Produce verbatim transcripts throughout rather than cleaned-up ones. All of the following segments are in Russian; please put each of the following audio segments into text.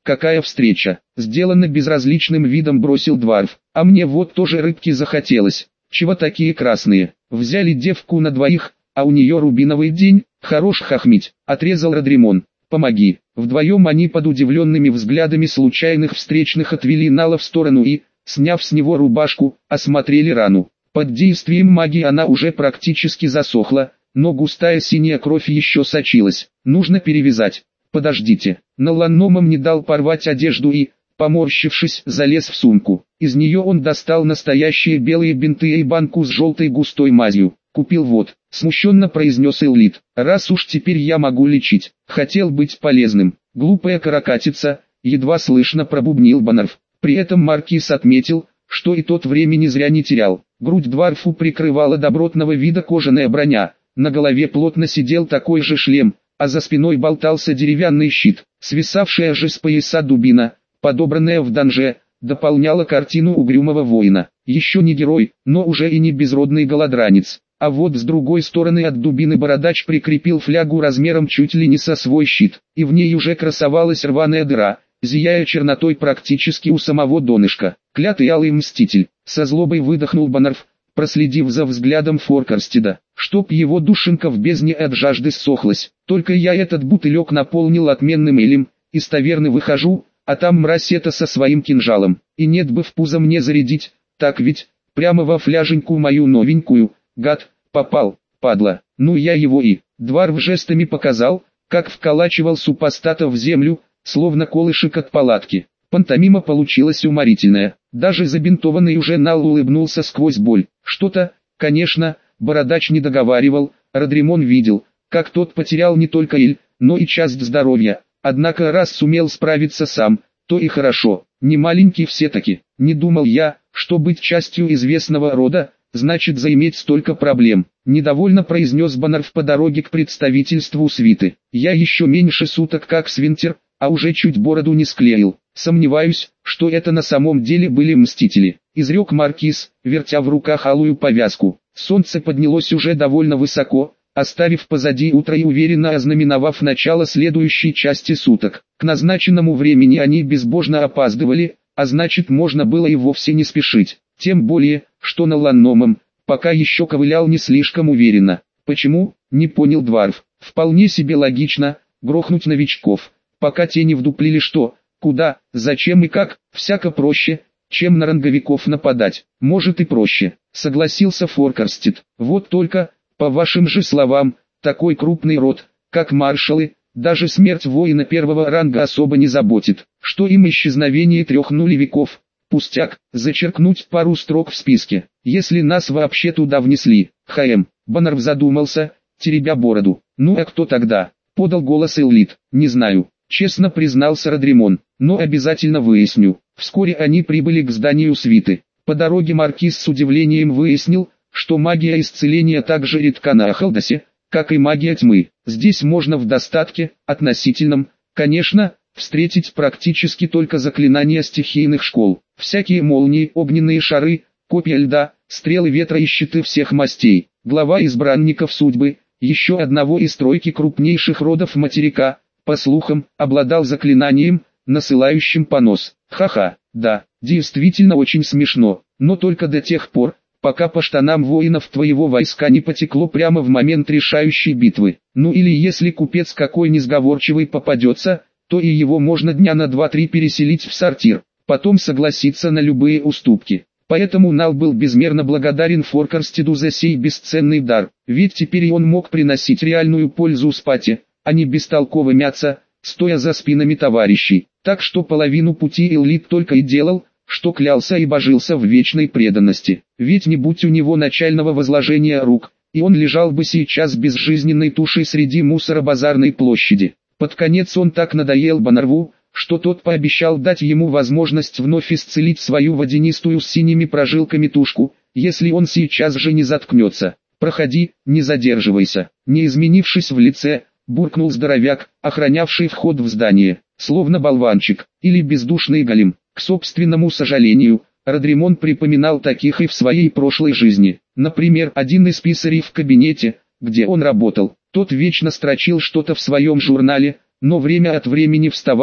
какая встреча!» Сделанно безразличным видом бросил Дварф. «А мне вот тоже рыбки захотелось. Чего такие красные? Взяли девку на двоих, а у нее рубиновый день, хорош хохмить», — отрезал Родримон. «Помоги». Вдвоем они под удивленными взглядами случайных встречных отвели Нала в сторону и, сняв с него рубашку, осмотрели рану. Под действием магии она уже практически засохла, но густая синяя кровь еще сочилась. «Нужно перевязать». «Подождите». Наланномом не дал порвать одежду и, поморщившись, залез в сумку. Из нее он достал настоящие белые бинты и банку с желтой густой мазью. «Купил вот», — смущенно произнес Эллит. «Раз уж теперь я могу лечить. Хотел быть полезным». «Глупая каракатица», — едва слышно пробубнил Баннерф. При этом Маркиз отметил, что и тот времени зря не терял. Грудь Дварфу прикрывала добротного вида кожаная броня, на голове плотно сидел такой же шлем, а за спиной болтался деревянный щит. Свисавшая же с пояса дубина, подобранная в данже, дополняла картину угрюмого воина. Еще не герой, но уже и не безродный голодранец. А вот с другой стороны от дубины бородач прикрепил флягу размером чуть ли не со свой щит, и в ней уже красовалась рваная дыра, зияя чернотой практически у самого донышка. «Клятый алый мститель», — со злобой выдохнул Баннерф, проследив за взглядом Форкарстеда. «Чтоб его душенька в бездне от жажды ссохлась. Только я этот бутылек наполнил отменным элем, из таверны выхожу, а там мразь это со своим кинжалом. И нет бы в пузо мне зарядить, так ведь, прямо во фляженьку мою новенькую, гад, попал, падла. Ну я его и...» Дварф жестами показал, как вколачивал супостата в землю, словно колышек от палатки. Пантомима получилась уморительная. Даже забинтованный уже Нал улыбнулся сквозь боль. Что-то, конечно, бородач не договаривал. Родримон видел, как тот потерял не только эль, но и часть здоровья. Однако раз сумел справиться сам, то и хорошо. Не маленький все-таки. Не думал я, что быть частью известного рода, значит заиметь столько проблем. Недовольно произнес Баннерф по дороге к представительству свиты. Я еще меньше суток как свинтер, а уже чуть бороду не склеил. Сомневаюсь, что это на самом деле были мстители, изрек Маркиз, вертя в руках алую повязку. Солнце поднялось уже довольно высоко, оставив позади утро и уверенно ознаменовав начало следующей части суток. К назначенному времени они безбожно опаздывали, а значит можно было и вовсе не спешить. Тем более, что Наланномом пока еще ковылял не слишком уверенно. Почему, не понял Дварф. Вполне себе логично, грохнуть новичков, пока те не вдуплили что, куда, зачем и как, всяко проще, чем на ранговиков нападать. Может и проще, согласился Форкарстед. Вот только, по вашим же словам, такой крупный род, как маршалы, даже смерть воина первого ранга особо не заботит. Что им исчезновение трех нулевиков? Пустяк, зачеркнуть пару строк в списке, если нас вообще туда внесли. Хм, Баннерф задумался, теребя бороду. Ну а кто тогда? Подал голос Эллит. Не знаю. Честно признался Родримон, но обязательно выясню. Вскоре они прибыли к зданию свиты. По дороге Маркиз с удивлением выяснил, что магия исцеления так же редка на Ахалдасе, как и магия тьмы. Здесь можно в достатке, относительном, конечно, встретить практически только заклинания стихийных школ. Всякие молнии, огненные шары, копья льда, стрелы ветра и щиты всех мастей. Глава избранников судьбы, еще одного из тройки крупнейших родов материка, по слухам, обладал заклинанием, насылающим понос. Ха-ха, да, действительно очень смешно, но только до тех пор, пока по штанам воинов твоего войска не потекло прямо в момент решающей битвы. Ну или если купец какой несговорчивый попадется, то и его можно дня на два-три переселить в сортир, потом согласиться на любые уступки. Поэтому Нал был безмерно благодарен Форкарстеду за сей бесценный дар, ведь теперь и он мог приносить реальную пользу Спате, а не бестолково мяться, стоя за спинами товарищей. Так что половину пути Эллит только и делал, что клялся и божился в вечной преданности. Ведь не будь у него начального возложения рук, и он лежал бы сейчас безжизненной тушей среди мусора базарной площади. Под конец он так надоел Баннерву, что тот пообещал дать ему возможность вновь исцелить свою водянистую с синими прожилками тушку, если он сейчас же не заткнется. «Проходи, не задерживайся», не изменившись в лице, буркнул здоровяк, охранявший вход в здание, словно болванчик, или бездушный голем. К собственному сожалению, Родримон припоминал таких и в своей прошлой жизни. Например, один из писарей в кабинете, где он работал, тот вечно строчил что-то в своем журнале, но время от времени вставал,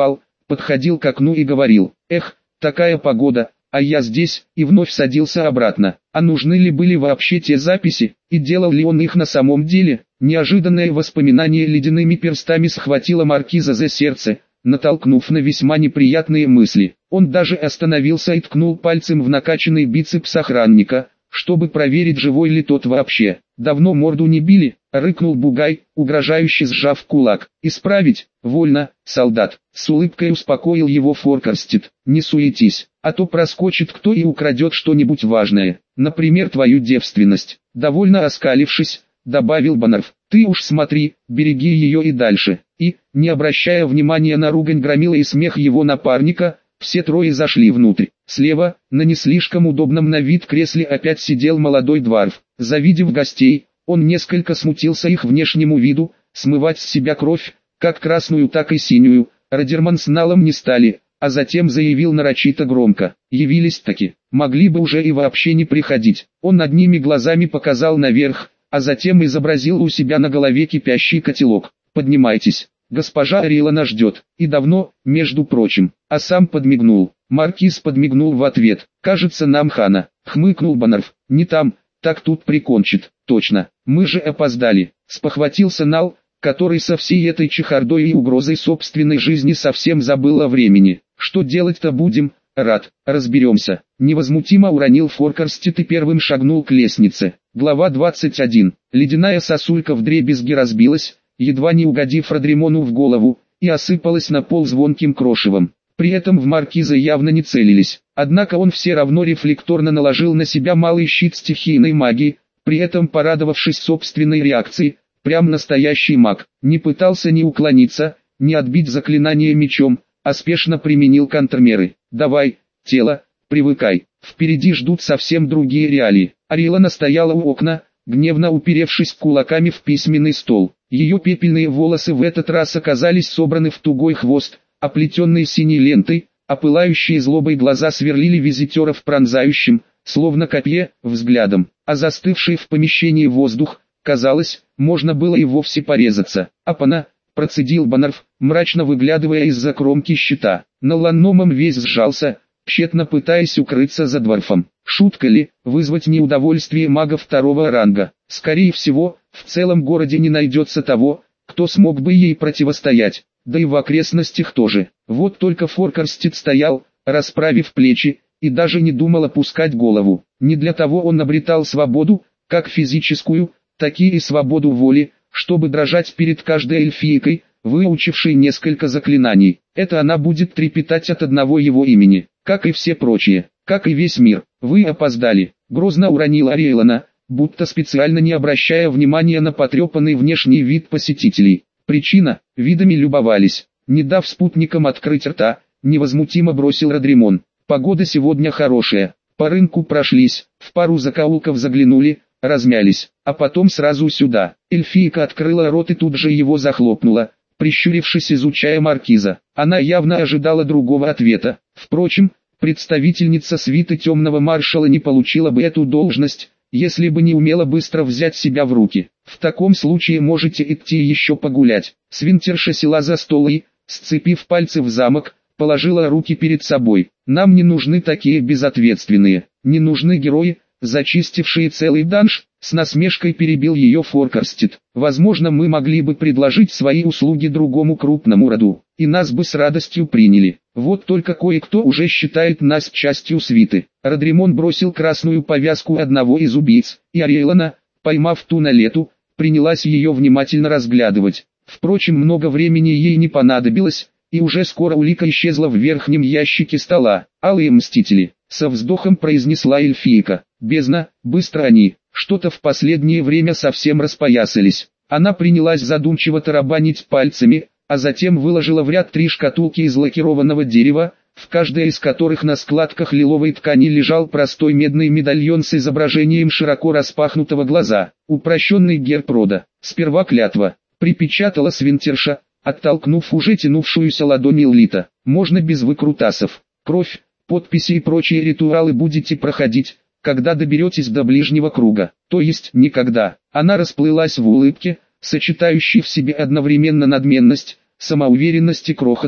подходил к окну и говорил: «Эх, такая погода, а я здесь», и вновь садился обратно. А нужны ли были вообще те записи, и делал ли он их на самом деле? Неожиданное воспоминание ледяными перстами схватило маркиза за сердце, натолкнув на весьма неприятные мысли. Он даже остановился и ткнул пальцем в накачанный бицепс охранника, чтобы проверить, живой ли тот вообще. «Давно морду не били?» — рыкнул Бугай, угрожающе сжав кулак. «Исправить? Вольно, солдат!» — с улыбкой успокоил его Форкарстед. «Не суетись, а то проскочит кто и украдет что-нибудь важное, например, твою девственность». Довольно оскалившись, добавил Баннерф: «Ты уж смотри, береги ее и дальше». И, не обращая внимания на ругань громила и смех его напарника, все трое зашли внутрь. Слева, на не слишком удобном на вид кресле опять сидел молодой дварф. Завидев гостей, он несколько смутился их внешнему виду, смывать с себя кровь, как красную, так и синюю, Радерман с Налом не стали, а затем заявил нарочито громко: «Явились-таки, могли бы уже и вообще не приходить». Он одними глазами показал наверх, а затем изобразил у себя на голове кипящий котелок. «Поднимайтесь, госпожа Рилана ждет, и давно, между прочим», а сам подмигнул. Маркиз подмигнул в ответ. «Кажется, нам хана», — хмыкнул Баннерф. «Не там, так тут прикончит». «Точно, мы же опоздали», — спохватился Нал, который со всей этой чехардой и угрозой собственной жизни совсем забыл о времени. «Что делать-то будем?» «Рад, разберемся», — невозмутимо уронил Форкарстед и первым шагнул к лестнице. Глава двадцать один. Ледяная сосулька вдребезги разбилась, едва не угодив Родримону в голову, и осыпалась на пол звонким крошевом. При этом в маркиза явно не целились, однако он все равно рефлекторно наложил на себя малый щит стихийной магии, при этом порадовавшись собственной реакции. Прям настоящий маг, не пытался ни уклониться, ни отбить заклинание мечом, а спешно применил контрмеры. «Давай, тело, привыкай, впереди ждут совсем другие реалии». Арилана стояла у окна, гневно уперевшись кулаками в письменный стол. Ее пепельные волосы в этот раз оказались собраны в тугой хвост, оплетенный синей лентой, а пылающие злобой глаза сверлили визитеров пронзающим, словно копье, взглядом, а застывший в помещении воздух, казалось, можно было и вовсе порезаться. «Апана!» — процедил Баннерф, мрачно выглядывая из-за кромки щита. На ланномом весь сжался, тщетно пытаясь укрыться за дварфом. Шутка ли, вызвать неудовольствие мага второго ранга? Скорее всего, в целом городе не найдется того, кто смог бы ей противостоять. Да и в окрестностях тоже. Вот только Форкарстед стоял, расправив плечи, и даже не думал опускать голову. Не для того он обретал свободу, как физическую, так и свободу воли, чтобы дрожать перед каждой эльфийкой, выучившей несколько заклинаний. Это она будет трепетать от одного его имени, как и все прочие, как и весь мир. «Вы опоздали», — грозно уронила Рейлана, будто специально не обращая внимания на потрепанный внешний вид посетителей. Причина — видами любовались. Не дав спутникам открыть рта, невозмутимо бросил Родримон. «Погода сегодня хорошая, по рынку прошлись, в пару закоулков заглянули, размялись, а потом сразу сюда». Эльфийка открыла рот и тут же его захлопнула, прищурившись, изучая маркиза. Она явно ожидала другого ответа. Впрочем, представительница свиты темного маршала не получила бы эту должность, если бы не умела быстро взять себя в руки. «В таком случае можете идти еще погулять». Свинтерша села за стол и, сцепив пальцы в замок, положила руки перед собой. «Нам не нужны такие безответственные, не нужны герои, зачистившие целый данж», с насмешкой перебил ее Форкарстед. «Возможно, мы могли бы предложить свои услуги другому крупному роду, и нас бы с радостью приняли. Вот только кое-кто уже считает нас частью свиты». Родримон бросил красную повязку одного из убийц, и Ариэлана, поймав ту на лету, принялась ее внимательно разглядывать. Впрочем, много времени ей не понадобилось, и уже скоро улика исчезла в верхнем ящике стола. «Алые мстители», — со вздохом произнесла эльфийка. «Бездна, быстро они, что-то в последнее время совсем распоясались». Она принялась задумчиво тарабанить пальцами, а затем выложила в ряд три шкатулки из лакированного дерева, в каждой из которых на складках лиловой ткани лежал простой медный медальон с изображением широко распахнутого глаза. Упрощенный герб рода. «Сперва клятва», — припечатала Свинтерша, оттолкнув уже тянувшуюся ладонь Эллита. «Можно без выкрутасов. Кровь, подписи и прочие ритуалы будете проходить, когда доберетесь до ближнего круга, то есть никогда». Она расплылась в улыбке, сочетающей в себе одновременно надменность, самоуверенность и крохотную,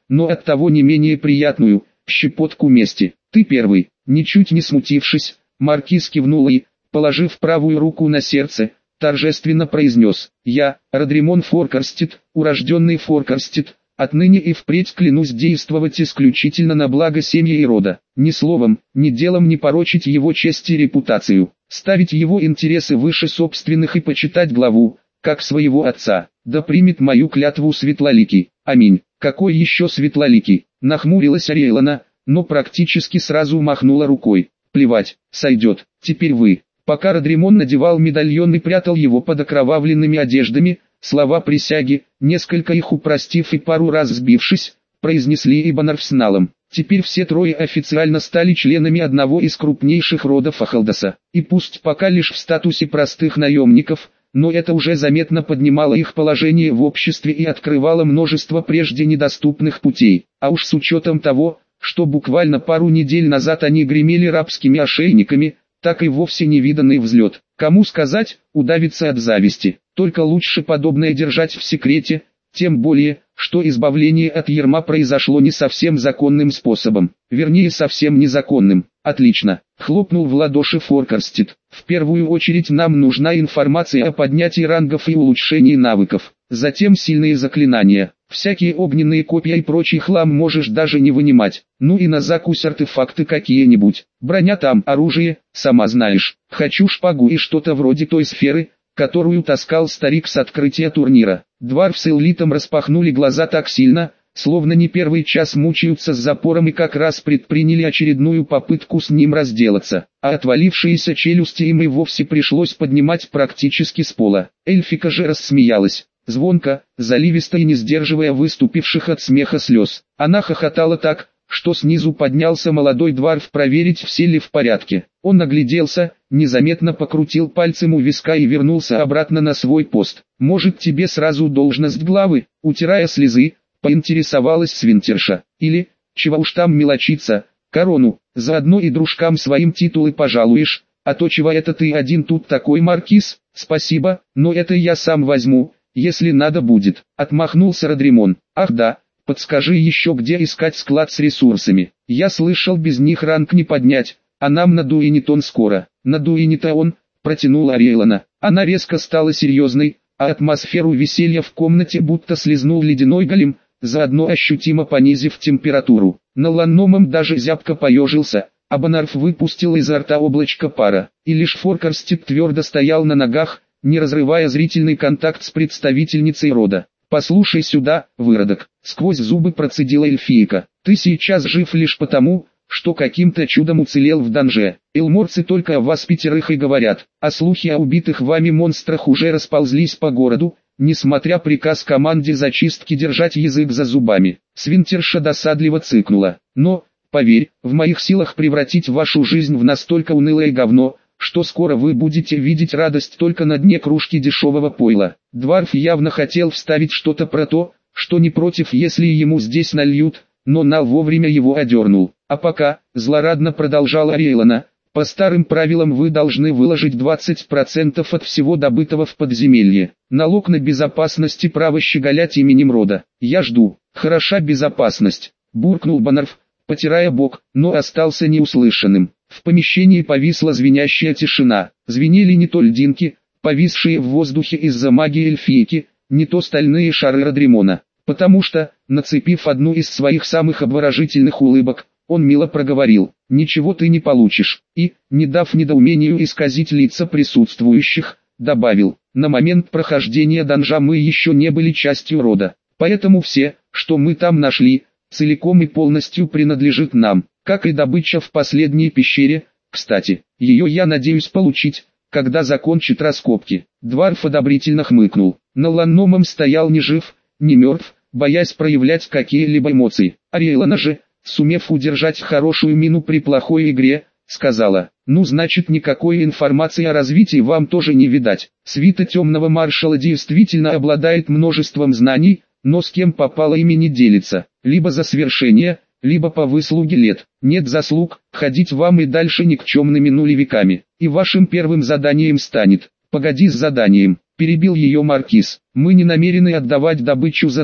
но оттого не менее приятную, щепотку мести. Ты первый. Ничуть не смутившись, маркиз кивнул и, положив правую руку на сердце, торжественно произнес: «Я, Родримон Форкарстед, урожденный Форкарстед, отныне и впредь клянусь действовать исключительно на благо семьи и рода, ни словом, ни делом не порочить его честь и репутацию, ставить его интересы выше собственных и почитать главу, как своего отца. Да примет мою клятву Светлоликий. Аминь». «Какой еще Светлоликий?» — нахмурилась Ариэлана, но практически сразу махнула рукой. «Плевать, сойдет, теперь вы». Пока Родримон надевал медальон и прятал его под окровавленными одеждами, слова присяги, несколько их упростив и пару раз сбившись, произнесли Ибанар с Налом. Теперь все трое официально стали членами одного из крупнейших родов Ахалдаса, и пусть пока лишь в статусе простых наемников, но это уже заметно поднимало их положение в обществе и открывало множество прежде недоступных путей, а уж с учетом того, что буквально пару недель назад они гремели рабскими ошейниками, так и вовсе невиданный взлет. Кому сказать, удавиться от зависти. Только лучше подобное держать в секрете, тем более, что избавление от ярма произошло не совсем законным способом, вернее совсем незаконным. Отлично, хлопнул в ладоши Форкарстед. В первую очередь нам нужна информация о поднятии рангов и улучшении навыков, затем сильные заклинания. Всякие огненные копья и прочий хлам можешь даже не вынимать. Ну и на закусь артефакты какие-нибудь. Броня там, оружие, сама знаешь. Хочу шпагу и что-то вроде той сферы, которую таскал старик с открытия турнира. Дварф с Эллитом распахнули глаза так сильно, словно не первый час мучаются с запором и как раз предприняли очередную попытку с ним разделаться. А отвалившиеся челюсти им и вовсе пришлось поднимать практически с пола. Эльфика же рассмеялась. Звонко, заливисто и не сдерживая выступивших от смеха слез. Она хохотала так, что снизу поднялся молодой дварф проверить, все ли в порядке. Он огляделся, незаметно покрутил пальцем у виска и вернулся обратно на свой пост. «Может, тебе сразу должность главы?» — утирая слезы, поинтересовалась Свинтерша. «Или, чего уж там мелочиться, корону, заодно и дружкам своим титулы пожалуешь, а то чего это ты один тут такой маркиз? Спасибо, но это я сам возьму, если надо будет», — отмахнулся Родримон. «Ах да, подскажи еще, где искать склад с ресурсами. Я слышал, без них ранг не поднять, а нам на Дуинитон скоро». «На Дуинитон», — протянула Ариэлана. Она резко стала серьезной, а атмосферу веселья в комнате будто слезнул ледяной голем, заодно ощутимо понизив температуру. На Ланномом даже зябко поежился, а Банарф выпустил изо рта облачко пара, и лишь Форкарстед твердо стоял на ногах, не разрывая зрительный контакт с представительницей рода. «Послушай сюда, выродок», — сквозь зубы процедила эльфийка. «Ты сейчас жив лишь потому, что каким-то чудом уцелел в данже. Элморцы только о вас пятерых и говорят, а слухи о убитых вами монстрах уже расползлись по городу, несмотря приказ команде зачистки держать язык за зубами». Свинтерша досадливо цыкнула. «Но, поверь, в моих силах превратить вашу жизнь в настолько унылое говно, что скоро вы будете видеть радость только на дне кружки дешевого пойла». Дварф явно хотел вставить что-то про то, что не против, если ему здесь нальют, но Нал вовремя его одернул. «А пока», — злорадно продолжала Ариэлана, — «по старым правилам вы должны выложить двадцать процентов от всего добытого в подземелье. Налог на безопасность и право щеголять именем рода. Я жду». «Хороша безопасность», — буркнул Банарф, потирая бок, но остался неуслышанным. В помещении повисла звенящая тишина. Звенели не то льдинки, повисшие в воздухе из-за магии эльфийки, не то стальные шары Родримона. Потому что, нацепив одну из своих самых обворожительных улыбок, он мило проговорил: «Ничего ты не получишь», и, не дав недоумению исказить лица присутствующих, добавил: «На момент прохождения данжа мы еще не были частью рода, поэтому все, что мы там нашли, целиком и полностью принадлежит нам, как и добыча в последней пещере. Кстати, ее я надеюсь получить, когда закончит раскопки». Дварф одобрительно хмыкнул. На Ланномом стоял ни жив, ни мертв, боясь проявлять какие-либо эмоции. Ариэлана же, сумев удержать хорошую мину при плохой игре, сказала: «Ну значит, никакой информации о развитии вам тоже не видать. Свита темного маршала действительно обладает множеством знаний, но с кем попало ими не делится, либо за свершение, либо по выслуге лет. Нет заслуг, ходить вам и дальше никчемными нулевиками. И вашим первым заданием станет...» «Погоди с заданием», — перебил ее маркиз. «Мы не намерены отдавать добычу за так,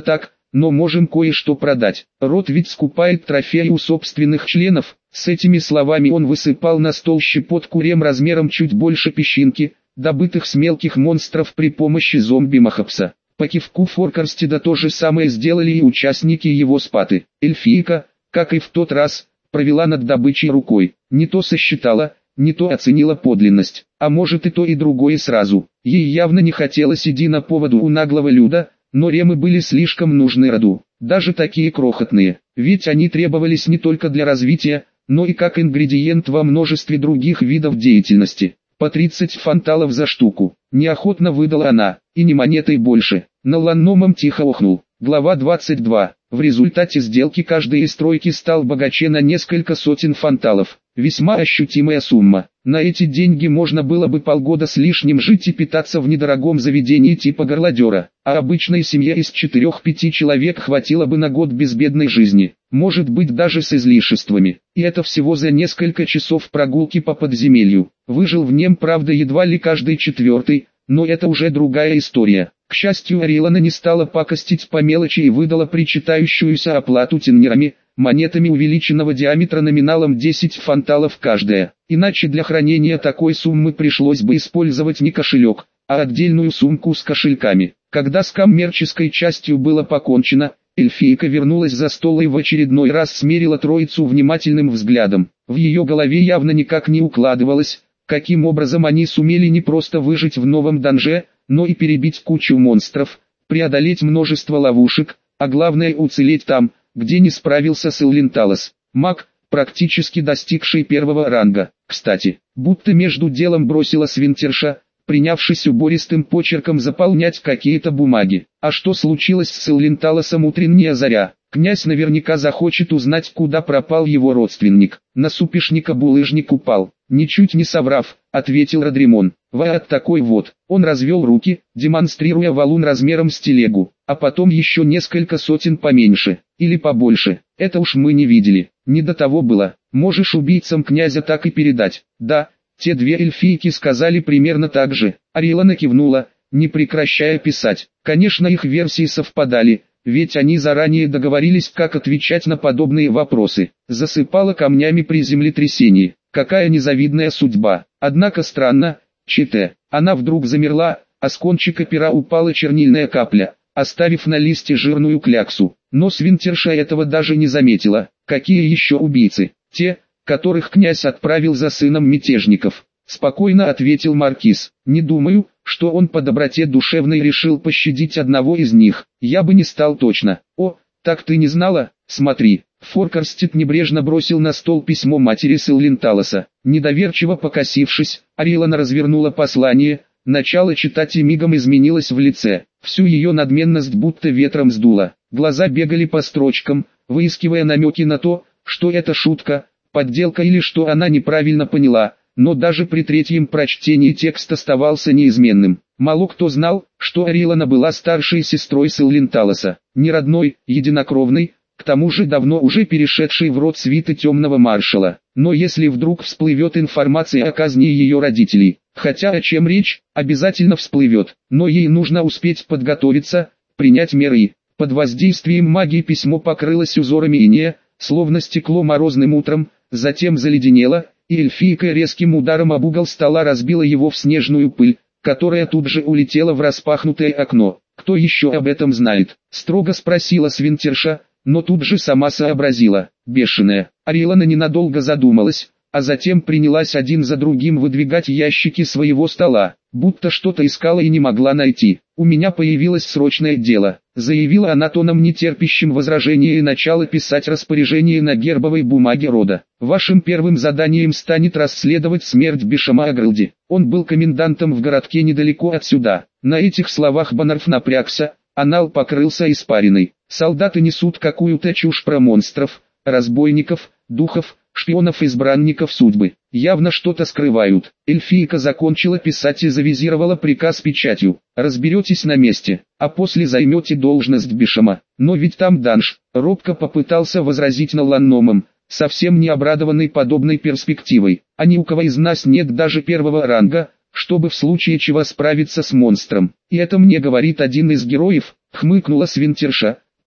но можем кое-что продать. Род ведь скупает трофеи у собственных членов». С этими словами он высыпал на стол щепотку рем размером чуть больше песчинки, добытых с мелких монстров при помощи зомби-махапса. По кивку Форкарстеда то же самое сделали и участники его спаты. Эльфийка, как и в тот раз, провела над добычей рукой. Не то сосчитала, не то оценила подлинность, а может и то и другое сразу. Ей явно не хотелось идти на поводу у наглого люда, но ремы были слишком нужны роду, даже такие крохотные, ведь они требовались не только для развития, но и как ингредиент во множестве других видов деятельности. По тридцать фанталов за штуку, неохотно выдала она, и не монетой больше. На Ланномом тихо охнул. Глава двадцать два. В результате сделки каждый из тройки стал богаче на несколько сотен фанталов. Весьма ощутимая сумма. На эти деньги можно было бы полгода с лишним жить и питаться в недорогом заведении типа горлодера, а обычной семье из четырёх-пяти человек хватило бы на год безбедной жизни, может быть даже с излишествами. И это всего за несколько часов прогулки по подземелью. Выжил в нем, правда, едва ли каждый четвертый, но это уже другая история. К счастью, Арилана не стала пакостить по мелочи и выдала причитающуюся оплату теннерами, монетами увеличенного диаметра номиналом десять фанталов каждая. Иначе для хранения такой суммы пришлось бы использовать не кошелек, а отдельную сумку с кошельками. Когда с коммерческой частью было покончено, эльфийка вернулась за стол и в очередной раз смерила троицу внимательным взглядом. В ее голове явно никак не укладывалось, каким образом они сумели не просто выжить в новом данже, но и перебить кучу монстров, преодолеть множество ловушек, а главное уцелеть там, где не справился Силленталос. Маг, практически достигший первого ранга. Кстати, будто между делом бросила Свинтерша, принявшись убористым почерком заполнять какие-то бумаги. А что случилось с Силленталосом, утренняя заря? Князь наверняка захочет узнать, куда пропал его родственник. На супешника булыжник упал. Ничуть не соврав, ответил Родримон. Вот такой вот. Он развел руки, демонстрируя валун размером с телегу, а потом еще несколько сотен поменьше, или побольше. Это уж мы не видели. Не до того было. Можешь убийцам князя так и передать. Да, те две эльфийки сказали примерно так же. Арилана кивнула, не прекращая писать. Конечно, их версии совпадали, ведь они заранее договорились, как отвечать на подобные вопросы. Засыпала камнями при землетрясении. Какая незавидная судьба. Однако странно, читая, она вдруг замерла, а с кончика пера упала чернильная капля, оставив на листе жирную кляксу. Но Свинтерша этого даже не заметила. Какие еще убийцы? Те, которых князь отправил за сыном мятежников. Спокойно ответил маркиз. Не думаю, что он по доброте душевной решил пощадить одного из них. Я бы не стал точно. О, так ты не знала? Смотри. Форкарстед небрежно бросил на стол письмо матери Силленталоса. Недоверчиво покосившись, Арилана развернула послание. Начало читать и мигом изменилось в лице. Всю ее надменность будто ветром сдуло. Глаза бегали по строчкам, выискивая намеки на то, что это шутка, подделка или что она неправильно поняла. Но даже при третьем прочтении текст оставался неизменным. Мало кто знал, что Арилана была старшей сестрой Силленталоса, не родной, единокровной, к тому же давно уже перешедшей в род свиты темного маршала. Но если вдруг всплывет информация о казни ее родителей, хотя о чем речь, обязательно всплывет, но ей нужно успеть подготовиться, принять меры. Под воздействием магии письмо покрылось узорами инея, словно стекло морозным утром, затем заледенело, и эльфийка резким ударом об угол стола разбила его в снежную пыль, которая тут же улетела в распахнутое окно. «Кто еще об этом знает?» — строго спросила Свинтерша, но тут же сама сообразила. Бешеная. Арилана ненадолго задумалась, а затем принялась один за другим выдвигать ящики своего стола, будто что-то искала и не могла найти. «У меня появилось срочное дело», — заявила она тоном нетерпящим возражения и начала писать распоряжение на гербовой бумаге рода. «Вашим первым заданием станет расследовать смерть Бишама Агрылди. Он был комендантом в городке недалеко отсюда». На этих словах Баннерф напрягся, а Нал покрылся испариной. Солдаты несут какую-то чушь про монстров, разбойников, духов, шпионов-избранников судьбы. Явно что-то скрывают. Эльфийка закончила писать и завизировала приказ печатью. «Разберетесь на месте, а после займете должность Бишама». «Но ведь там данж», — робко попытался возразить на Ланномом, совсем не обрадованный подобной перспективой. «А ни у кого из нас нет даже первого ранга, чтобы в случае чего справиться с монстром. И это мне говорит один из героев», — хмыкнула Свинтерша,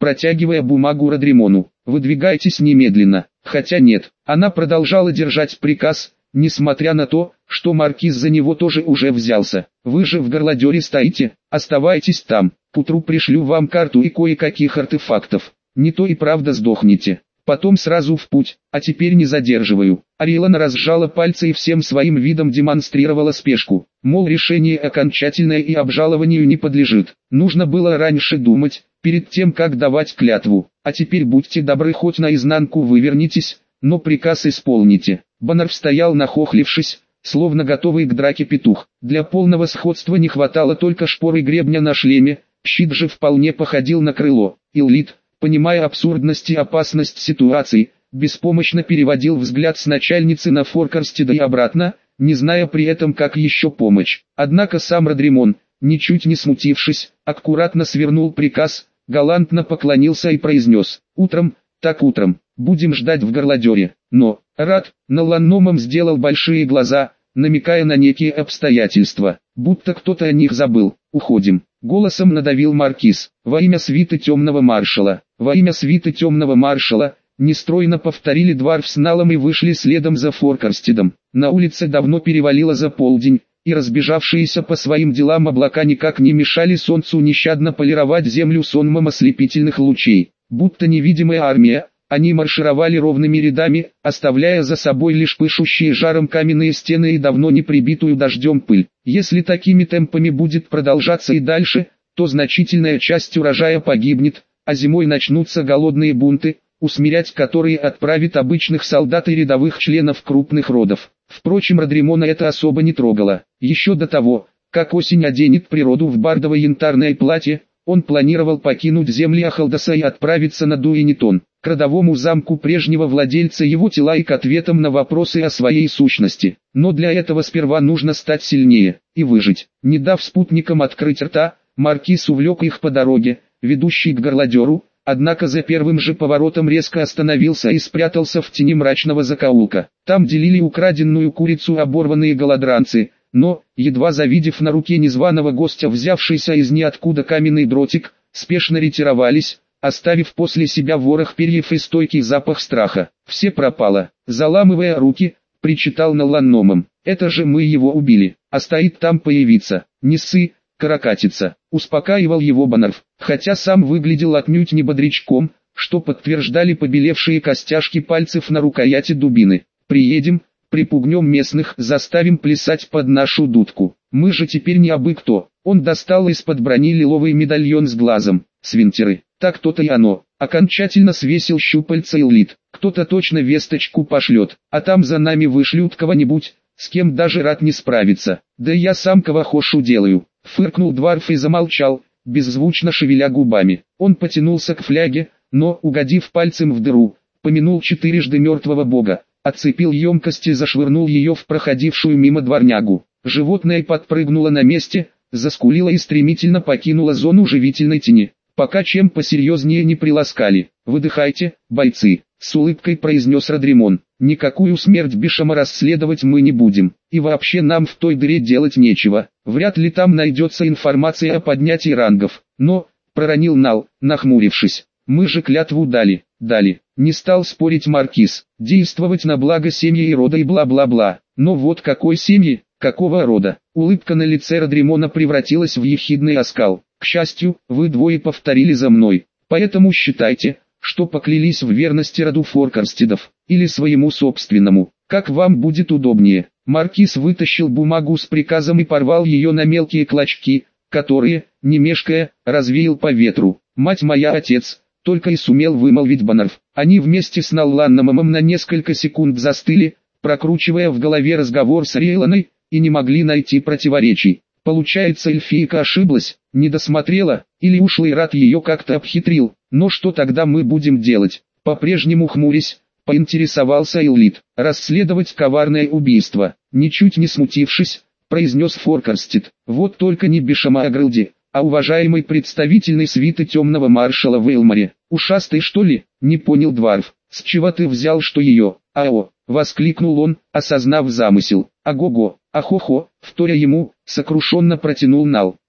протягивая бумагу Родримону. «Выдвигайтесь немедленно». Хотя нет, она продолжала держать приказ, несмотря на то, что маркиз за него тоже уже взялся. «Вы же в Горлодере стоите, оставайтесь там, к утру пришлю вам карту и кое-каких артефактов. Не то и правда сдохнете. Потом сразу в путь, а теперь не задерживаю». Ариэлана разжала пальцы и всем своим видом демонстрировала спешку, мол, решение окончательное и обжалованию не подлежит. Нужно было раньше думать, перед тем как давать клятву, а теперь будьте добры хоть наизнанку вывернитесь, но приказ исполните. Баннерф стоял нахохлившись, словно готовый к драке петух. Для полного сходства не хватало только шпоры гребня на шлеме, щит же вполне походил на крыло. Иллит, понимая абсурдность и опасность ситуации, беспомощно переводил взгляд с начальницы на Форкарстеда и обратно, не зная при этом как еще помочь. Однако сам Родримон, ничуть не смутившись, аккуратно свернул приказ, галантно поклонился и произнес: «Утром, так утром, будем ждать в Горлодере». Но, Рад, Наланномом сделал большие глаза, намекая на некие обстоятельства, будто кто-то о них забыл. «Уходим», — голосом надавил маркиз. «Во имя свиты темного маршала, во имя свиты темного маршала», нестройно повторили Дварф с Налом и вышли следом за Форкарстедом. На улице давно перевалило за полдень, и разбежавшиеся по своим делам облака никак не мешали солнцу нещадно полировать землю сонмом ослепительных лучей. Будто невидимая армия, они маршировали ровными рядами, оставляя за собой лишь пышущие жаром каменные стены и давно не прибитую дождем пыль. Если такими темпами будет продолжаться и дальше, то значительная часть урожая погибнет, а зимой начнутся голодные бунты, усмирять которые отправит обычных солдат и рядовых членов крупных родов. Впрочем, Родримона это особо не трогало. Еще до того, как осень оденет природу в бардово-янтарное платье, он планировал покинуть земли Ахалдаса и отправиться на Дуинитон, к родовому замку прежнего владельца его тела и к ответам на вопросы о своей сущности. Но для этого сперва нужно стать сильнее и выжить. Не дав спутникам открыть рта, маркиз увлек их по дороге, ведущей к Горлодеру, однако за первым же поворотом резко остановился и спрятался в тени мрачного закоулка. Там делили украденную курицу оборванные голодранцы, но, едва завидев на руке незваного гостя взявшийся из ниоткуда каменный дротик, спешно ретировались, оставив после себя ворох перьев и стойкий запах страха. «Все пропало», — заламывая руки, причитал Наланномом. «Это же мы его убили, а стоит там появиться. Не ссы, каракатица», — успокаивал его Баннерф, хотя сам выглядел отнюдь не бодрячком, что подтверждали побелевшие костяшки пальцев на рукояти дубины. «Приедем, припугнем местных, заставим плясать под нашу дудку. Мы же теперь не абы кто». Он достал из-под брони лиловый медальон с глазом. «Свинтеры, так то-то и оно». Окончательно свесил щупальца Иллит. «Кто-то точно весточку пошлет, а там за нами вышлют кого-нибудь, с кем даже Рад не справится. Да я сам кого хошу делаю». Фыркнул Дварф и замолчал, беззвучно шевеля губами. Он потянулся к фляге, но, угодив пальцем в дыру, помянул четырежды мертвого бога, отцепил емкость и зашвырнул ее в проходившую мимо дворнягу. Животное подпрыгнуло на месте, заскулило и стремительно покинуло зону живительной тени, пока чем посерьезнее не приласкали. «Выдыхайте, бойцы», — с улыбкой произнес Родримон. «Никакую смерть Бишама расследовать мы не будем, и вообще нам в той дыре делать нечего. Вряд ли там найдется информация о поднятии рангов». Но, проронил Нал, нахмурившись, «мы же клятву дали». «Дали», — не стал спорить маркиз, «действовать на благо семьи и рода и бла-бла-бла». Но вот какой семьи, какого рода? Улыбка на лице Родримона превратилась в ехидный оскал. «К счастью, вы двое повторили за мной, поэтому считайте, что поклялись в верности роду Форкарстедов, или своему собственному, как вам будет удобнее». Маркиз вытащил бумагу с приказом и порвал ее на мелкие клочки, которые, не мешкая, развеял по ветру. «Мать моя, отец», — только и сумел вымолвить Баннерф. Они вместе с Наланномом на несколько секунд застыли, прокручивая в голове разговор с Ариэланой, и не могли найти противоречий. Получается, эльфийка ошиблась, не досмотрела, или ушлый Рад ее как-то обхитрил. Но что тогда мы будем делать? По-прежнему хмурясь, поинтересовался Иллит. «Расследовать коварное убийство», ничуть не смутившись, произнес Форкарстед. «Вот только не Бишама Агрылди, а уважаемый представительный свиты темного маршала в Эйлмаре». «Ушастый что ли?» — не понял Дварф. «С чего ты взял, что ее?» «Ао!» — воскликнул он, осознав замысел. «Ого-го, ахо-хо!» — вторя ему, сокрушенно протянул Нал.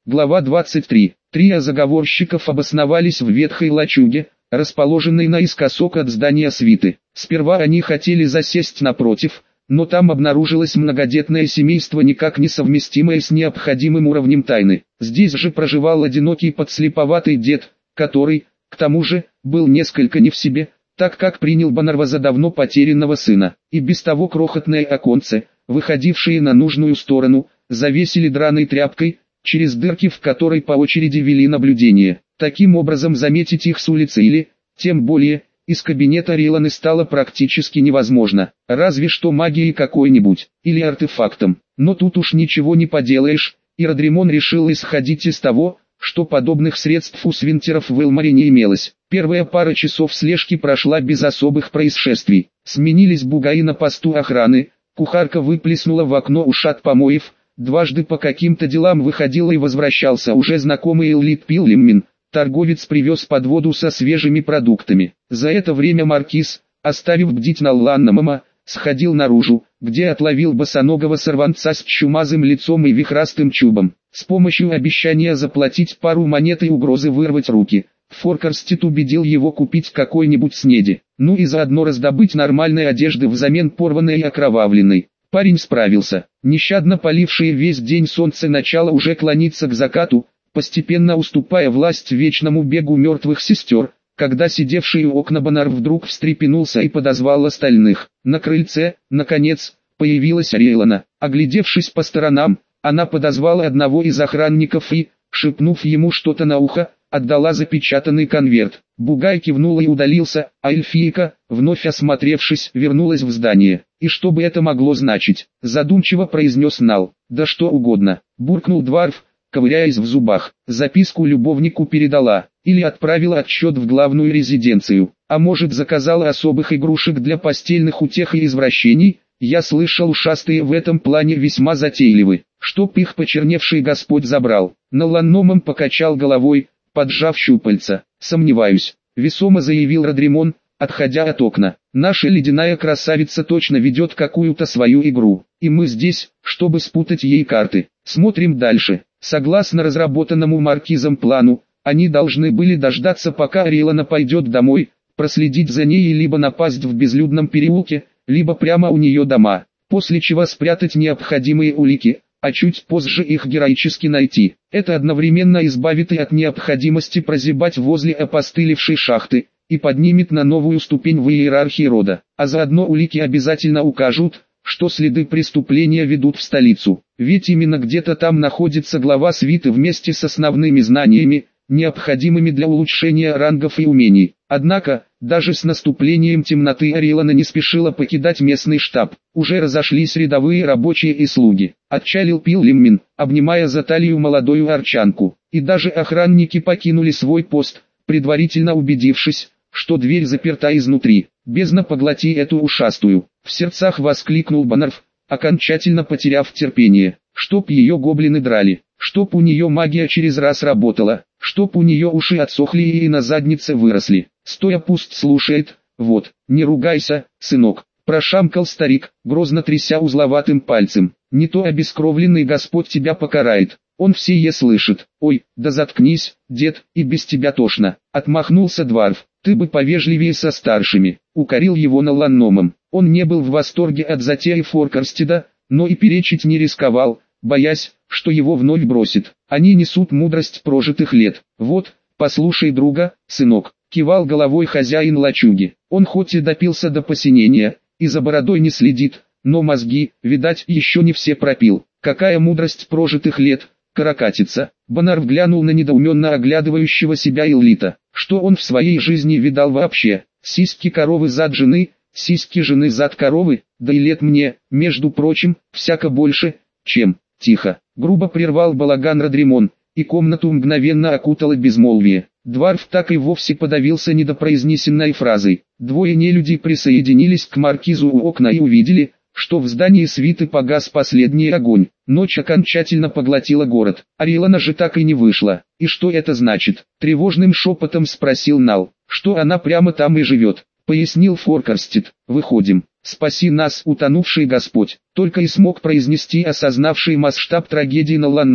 Глава двадцать три. Трио заговорщиков обосновались в ветхой лачуге, расположенной наискосок от здания свиты. Сперва они хотели засесть напротив, но там обнаружилось многодетное семейство, никак не совместимое с необходимым уровнем тайны. Здесь же проживал одинокий подслеповатый дед, который, к тому же, был несколько не в себе, так как принял Банарва за давно потерянного сына. И без того крохотное оконце, выходившее на нужную сторону, завесили драной тряпкой, через дырки в которой по очереди вели наблюдение. Таким образом заметить их с улицы или, тем более, из кабинета Риланы стало практически невозможно, разве что магией какой-нибудь, или артефактом. Но тут уж ничего не поделаешь, и Родримон решил исходить из того, что подобных средств у свинтеров в Элмаре не имелось. Первая пара часов слежки прошла без особых происшествий. Сменились бугаи на посту охраны, кухарка выплеснула в окно ушат помоев, дважды по каким-то делам выходил и возвращался уже знакомый Эллит Пиллиммин. Торговец привез подводу со свежими продуктами. За это время маркиз, оставив бдить на Ланнамама, сходил наружу, где отловил босоногого сорванца с чумазым лицом и вихрастым чубом. С помощью обещания заплатить пару монет и угрозы вырвать руки, Форкарстед убедил его купить какой-нибудь снеди, ну и заодно раздобыть нормальной одежды взамен порванной и окровавленной. Парень справился. Нещадно полившее весь день солнце начало уже клониться к закату, постепенно уступая власть вечному бегу мертвых сестер, когда сидевший у окна Банарв вдруг встрепенулся и подозвал остальных. На крыльце, наконец, появилась Рилана. Оглядевшись по сторонам, она подозвала одного из охранников и, шепнув ему что-то на ухо, отдала запечатанный конверт. Бугай кивнул и удалился, а эльфийка, вновь осмотревшись, вернулась в здание. «И что бы это могло значить?» — задумчиво произнес Нал. «Да что угодно», — буркнул Дварф, ковыряясь в зубах. Записку любовнику передала, или отправила отчет в главную резиденцию, а может заказала особых игрушек для постельных утех и извращений. Я слышал, ушастые в этом плане весьма затейливы, чтоб их почерневший Господь забрал. На Ланномом покачал головой, поджав щупальца. «Сомневаюсь», — весомо заявил Родримон, отходя от окна. «Наша ледяная красавица точно ведет какую-то свою игру, и мы здесь, чтобы спутать ей карты. Смотрим дальше». Согласно разработанному маркизом плану, они должны были дождаться, пока Рилана пойдет домой, проследить за ней и либо напасть в безлюдном переулке, либо прямо у нее дома, после чего спрятать необходимые улики, а чуть позже их героически найти. Это одновременно избавит и от необходимости прозябать возле опостылевшей шахты, и поднимет на новую ступень в иерархии рода, а заодно улики обязательно укажут, что следы преступления ведут в столицу, ведь именно где-то там находится глава свиты вместе с основными знаниями, необходимыми для улучшения рангов и умений. Однако, даже с наступлением темноты Рилана не спешила покидать местный штаб. Уже разошлись рядовые рабочие и слуги. Отчалил Пиллиммин, обнимая за талию молодую арчанку, и даже охранники покинули свой пост, предварительно убедившись, что дверь заперта изнутри. «Бездна, поглоти эту ушастую!» — в сердцах воскликнул Банарв, окончательно потеряв терпение. «Чтоб ее гоблины драли, чтоб у нее магия через раз работала, чтоб у нее уши отсохли и на заднице выросли. Стоя пусть слушает, вот, не ругайся, сынок!» — прошамкал старик, грозно тряся узловатым пальцем. «Не то обескровленный Господь тебя покарает. Он всее слышит». «Ой, да заткнись, дед, и без тебя тошно!» — отмахнулся Дварф. «Ты бы повежливее со старшими», — укорил его на Ланномом. Он не был в восторге от затеи Форкарстеда, но и перечить не рисковал, боясь, что его вновь бросит. Они несут мудрость прожитых лет. «Вот, послушай друга, сынок», — кивал головой хозяин лачуги. Он хоть и допился до посинения, и за бородой не следит, но мозги, видать, еще не все пропил. «Какая мудрость прожитых лет, каракатица!» Банарв глянул на недоуменно оглядывающего себя Эллита. Что он в своей жизни видал вообще? Сиськи коровы зад жены, сиськи жены зад коровы, да и лет мне, между прочим, всяко больше, чем... Тихо, грубо прервал балаган Родримон, и комнату мгновенно окутало безмолвие. Дварф так и вовсе подавился недопроизнесенной фразой. Двое нелюдей присоединились к маркизу у окна и увидели, что в здании свиты погас последний огонь. Ночь окончательно поглотила город, а Рилана же так и не вышла. «И что это значит?» — тревожным шепотом спросил Нал. «Что она прямо там и живет», — пояснил Форкарстед. «Выходим. Спаси нас, утонувший Господь», — только и смог произнести осознавший масштаб трагедии на Ланномом.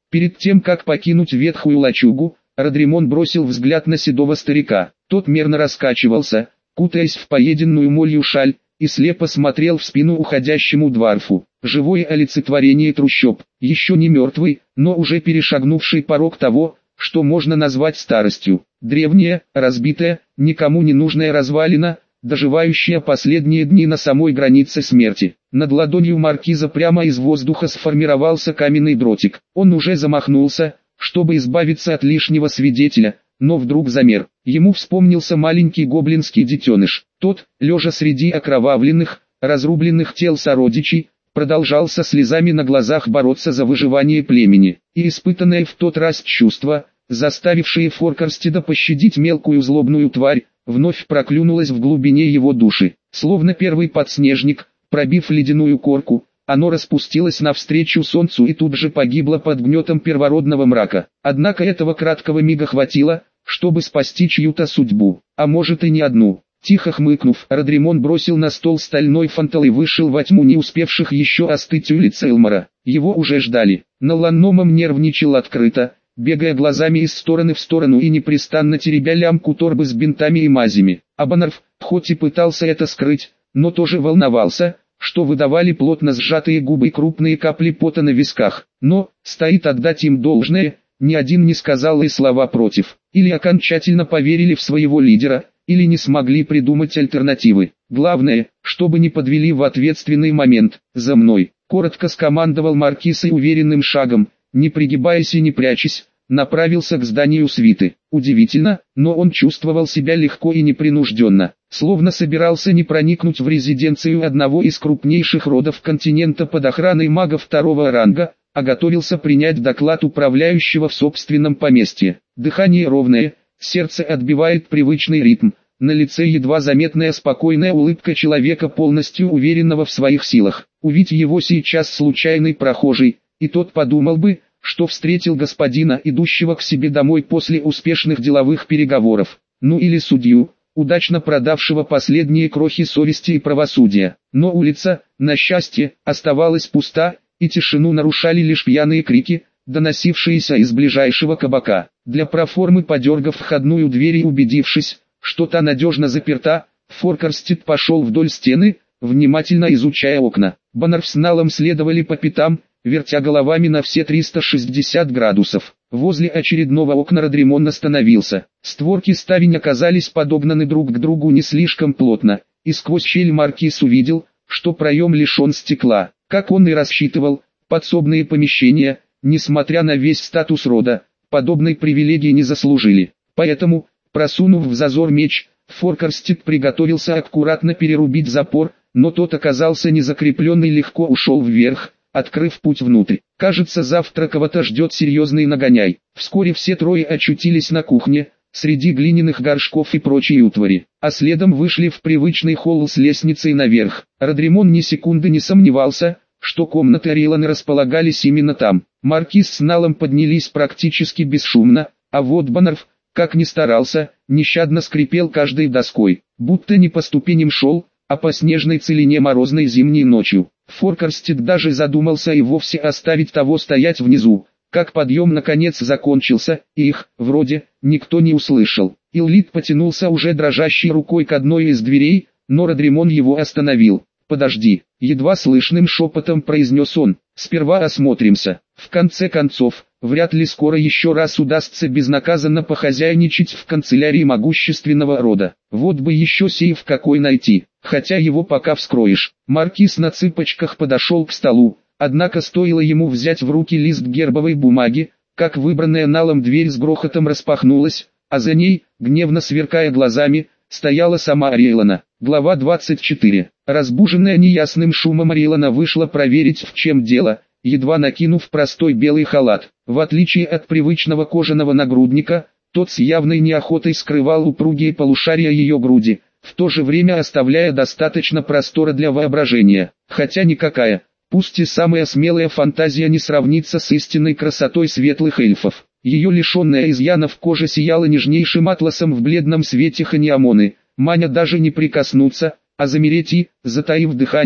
Перед тем, как покинуть ветхую лачугу, Родримон бросил взгляд на седого старика. Тот мерно раскачивался, кутаясь в поеденную молью шаль, и слепо смотрел в спину уходящему дварфу. Живое олицетворение трущоб, еще не мертвый, но уже перешагнувший порог того, что можно назвать старостью. Древняя, разбитая, никому не нужная развалина, доживающая последние дни на самой границе смерти. Над ладонью маркиза прямо из воздуха сформировался каменный дротик. Он уже замахнулся, чтобы избавиться от лишнего свидетеля, но вдруг замер. Ему вспомнился маленький гоблинский детеныш. Тот, лежа среди окровавленных, разрубленных тел сородичей, продолжал со слезами на глазах бороться за выживание племени. И испытанное в тот раз чувство, заставившее Форкарстеда пощадить мелкую злобную тварь, вновь проклюнулось в глубине его души. Словно первый подснежник, пробив ледяную корку, оно распустилось навстречу солнцу и тут же погибло под гнетом первородного мрака. Однако этого краткого мига хватило, чтобы спасти чью-то судьбу, а может и не одну. Тихо хмыкнув, Родримон бросил на стол стальной фантал и вышел во тьму не успевших еще остыть улиц Элмора. Его уже ждали. На Ланномом нервничал открыто, бегая глазами из стороны в сторону и непрестанно теребя лямку торбы с бинтами и мазями. Абанарф, хоть и пытался это скрыть, но тоже волновался, что выдавали плотно сжатые губы и крупные капли пота на висках. Но, стоит отдать им должное, ни один не сказал и слова против. Или окончательно поверили в своего лидера, или не смогли придумать альтернативы. Главное, чтобы не подвели в ответственный момент. «За мной!» — коротко скомандовал маркиз и уверенным шагом, не пригибаясь и не прячась, направился к зданию свиты. Удивительно, но он чувствовал себя легко и непринужденно, словно собирался не проникнуть в резиденцию одного из крупнейших родов континента под охраной мага второго ранга, а готовился принять доклад управляющего в собственном поместье. Дыхание ровное, сердце отбивает привычный ритм, на лице едва заметная спокойная улыбка человека, полностью уверенного в своих силах. Увидь его сейчас случайный прохожий, и тот подумал бы, что встретил господина, идущего к себе домой после успешных деловых переговоров, ну или судью, удачно продавшего последние крохи совести и правосудия. Но улица, на счастье, оставалась пуста, и тишину нарушали лишь пьяные крики, доносившиеся из ближайшего кабака. Для проформы подергав входную дверь и убедившись, что та надежно заперта, Форкарстед пошел вдоль стены, внимательно изучая окна. Баннерф с Налом следовали по пятам, вертя головами на все триста шестьдесят градусов. Возле очередного окна Родримон остановился. Створки ставень оказались подогнаны друг к другу не слишком плотно, и сквозь щель маркиз увидел, что проем лишен стекла. Как он и рассчитывал, подсобные помещения, несмотря на весь статус рода, подобной привилегии не заслужили. Поэтому, просунув в зазор меч, Форкарстед приготовился аккуратно перерубить запор, но тот оказался незакрепленный, легко ушел вверх, открыв путь внутрь. Кажется, завтра кого-то ждет серьезный нагоняй. Вскоре все трое очутились на кухне, среди глиняных горшков и прочей утвари, а следом вышли в привычный холл с лестницей наверх. Родримон ни секунды не сомневался, что комнаты Риланы располагались именно там. Маркиз с Налом поднялись практически бесшумно, а вот Баннерф, как ни старался, нещадно скрипел каждой доской, будто не по ступеням шел, а по снежной целине морозной зимней ночью. Форкарстед даже задумался и вовсе оставить того стоять внизу, как подъем наконец закончился, и их, вроде, никто не услышал. Иллит потянулся уже дрожащей рукой к одной из дверей, но Родримон его остановил. «Подожди», — едва слышным шепотом произнес он, — «сперва осмотримся. В конце концов, вряд ли скоро еще раз удастся безнаказанно похозяйничать в канцелярии могущественного рода. Вот бы еще сейф какой найти, хотя его пока вскроешь». Маркиз на цыпочках подошел к столу, однако стоило ему взять в руки лист гербовой бумаги, как выбранная Налом дверь с грохотом распахнулась, а за ней, гневно сверкая глазами, стояла сама Рилана. Глава двадцать четыре. Разбуженная неясным шумом Рилана вышла проверить, в чем дело, едва накинув простой белый халат. В отличие от привычного кожаного нагрудника, тот с явной неохотой скрывал упругие полушария ее груди, в то же время оставляя достаточно простора для воображения. Хотя никакая, пусть и самая смелая фантазия не сравнится с истинной красотой светлых эльфов. Ее лишенная изъянов кожа сияла нежнейшим атласом в бледном свете ханиамоны, маня даже не прикоснуться, а замереть и, затаив дыхание,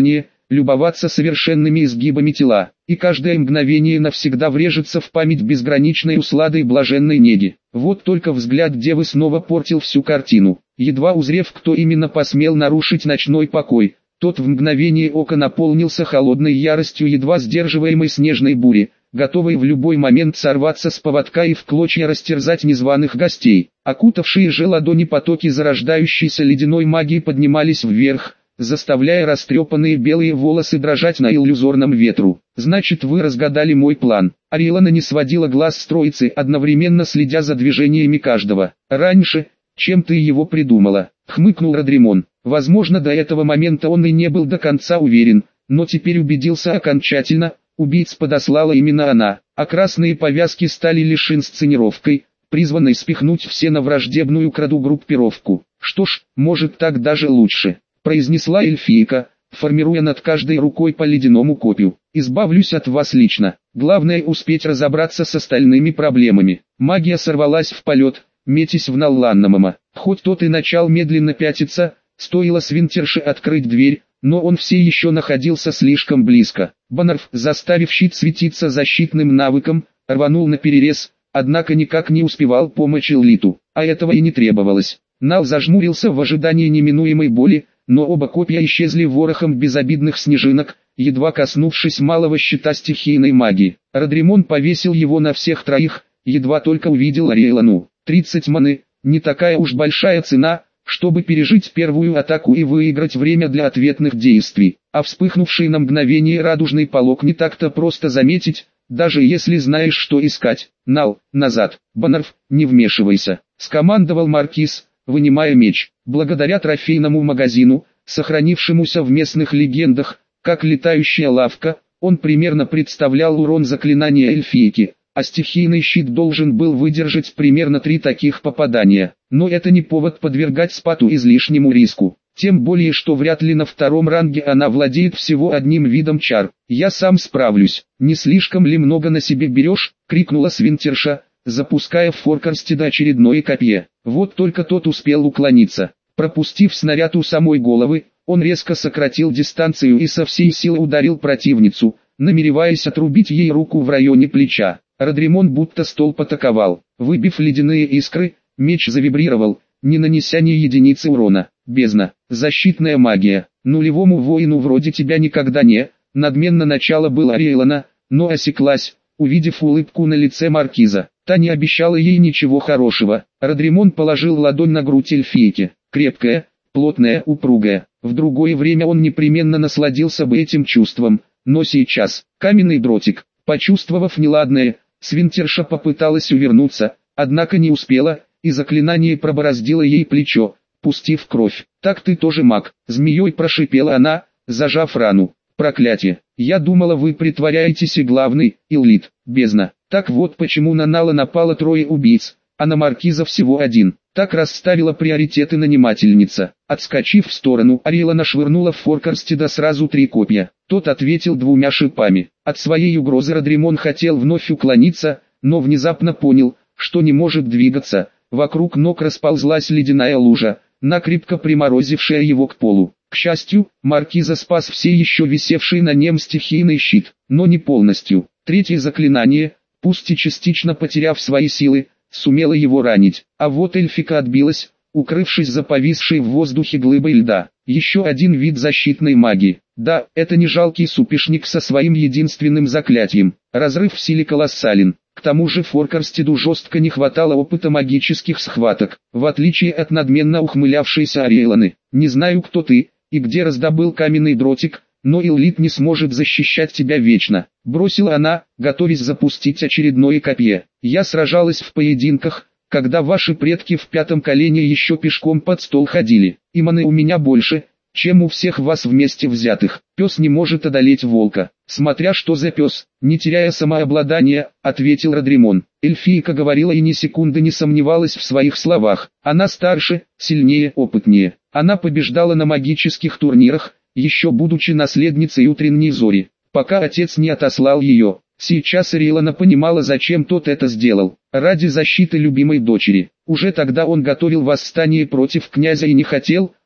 любоваться совершенными изгибами тела, и каждое мгновение навсегда врежется в память безграничной усладой блаженной неги. Вот только взгляд девы снова портил всю картину. Едва узрев, кто именно посмел нарушить ночной покой, тот в мгновение ока наполнился холодной яростью едва сдерживаемой снежной бури, готовый в любой момент сорваться с поводка и в клочья растерзать незваных гостей. Окутавшие же ладони потоки зарождающейся ледяной магии поднимались вверх, заставляя растрепанные белые волосы дрожать на иллюзорном ветру. «Значит, вы разгадали мой план». Ариэлана не сводила глаз с троицы, одновременно следя за движениями каждого. «Раньше, чем ты его придумала», — хмыкнул Родримон. Возможно, до этого момента он и не был до конца уверен, но теперь убедился окончательно. Убийц подослала именно она, а красные повязки стали лишь инсценировкой, призванной спихнуть все на враждебную краду группировку. «Что ж, может, так даже лучше», — произнесла эльфийка, формируя над каждой рукой по ледяному копью. «Избавлюсь от вас лично. Главное успеть разобраться с остальными проблемами». Магия сорвалась в полет, метясь в Налланнамама. Хоть тот и начал медленно пятиться, стоило Свинтерше открыть дверь, но он все еще находился слишком близко. Баннерф, заставив щит светиться защитным навыком, рванул на перерез, однако никак не успевал помочь Эллиту, а этого и не требовалось. Нал зажмурился в ожидании неминуемой боли, но оба копья исчезли ворохом безобидных снежинок, едва коснувшись малого щита стихийной магии. Родримон повесил его на всех троих, едва только увидел Ариэлану. тридцать маны, не такая уж большая цена, чтобы пережить первую атаку и выиграть время для ответных действий, а вспыхнувший на мгновение радужный полог не так-то просто заметить, даже если знаешь, что искать. «Нал, назад!» «Баннерф, не вмешивайся!» — скомандовал Маркиз, вынимая меч. Благодаря трофейному магазину, сохранившемуся в местных легендах, как летающая лавка, он примерно представлял урон заклинания эльфийки, а стихийный щит должен был выдержать примерно три таких попадания. Но это не повод подвергать Спату излишнему риску. Тем более, что вряд ли на втором ранге она владеет всего одним видом чар. «Я сам справлюсь. Не слишком ли много на себе берешь?» — крикнула Свинтерша, запуская в Форкарстеда очередное копье. Вот только тот успел уклониться. Пропустив снаряд у самой головы, он резко сократил дистанцию и со всей силы ударил противницу, намереваясь отрубить ей руку в районе плеча. Родримон будто столб атаковал. Выбив ледяные искры, меч завибрировал, не нанеся ни единицы урона. «Бездна, защитная магия, нулевому воину вроде тебя никогда не...» Надменно начало было Ариэлана, но осеклась, увидев улыбку на лице маркиза. Та не обещала ей ничего хорошего. Родримон положил ладонь на грудь эльфийки. Крепкая, плотная, упругая. В другое время он непременно насладился бы этим чувством, но сейчас... Каменный дротик. Почувствовав неладное, Свинтерша попыталась увернуться, однако не успела, и заклинание пробороздило ей плечо, пустив кровь. «Так ты тоже маг», — змеей прошипела она, зажав рану. «Проклятие! Я думала, вы притворяетесь и главный, Эллит, бездна». Так вот почему на Нала напало трое убийц, а на маркиза всего один. Так расставила приоритеты нанимательница. Отскочив в сторону, Ариэлана швырнула в Форкарстеда сразу три копья. Тот ответил двумя шипами. От своей угрозы Родримон хотел вновь уклониться, но внезапно понял, что не может двигаться. Вокруг ног расползлась ледяная лужа, накрепко приморозившая его к полу. К счастью, маркиза спас все еще висевший на нем стихийный щит, но не полностью. Третье заклинание, пусть и частично потеряв свои силы, сумела его ранить, а вот эльфика отбилась, укрывшись за повисшей в воздухе глыбой льда. Еще один вид защитной магии. Да, это не жалкий супешник со своим единственным заклятием. Разрыв в силе колоссален. К тому же Форкарстеду жестко не хватало опыта магических схваток, в отличие от надменно ухмылявшейся Ариэланы. «Не знаю, кто ты, и где раздобыл каменный дротик, но Эллит не сможет защищать тебя вечно», — бросила она, готовясь запустить очередное копье. «Я сражалась в поединках, когда ваши предки в пятом колене еще пешком под стол ходили, и маны у меня больше, чем у всех вас вместе взятых. Пес не может одолеть волка, смотря что за пес», — не теряя самообладания, ответил Родримон. Эльфийка говорила и ни секунды не сомневалась в своих словах. Она старше, сильнее, опытнее. Она побеждала на магических турнирах, еще будучи наследницей утренней зори, пока отец не отослал ее. Сейчас Ариэлана понимала, зачем тот это сделал. Ради защиты любимой дочери. Уже тогда он готовил восстание против князя и не хотел,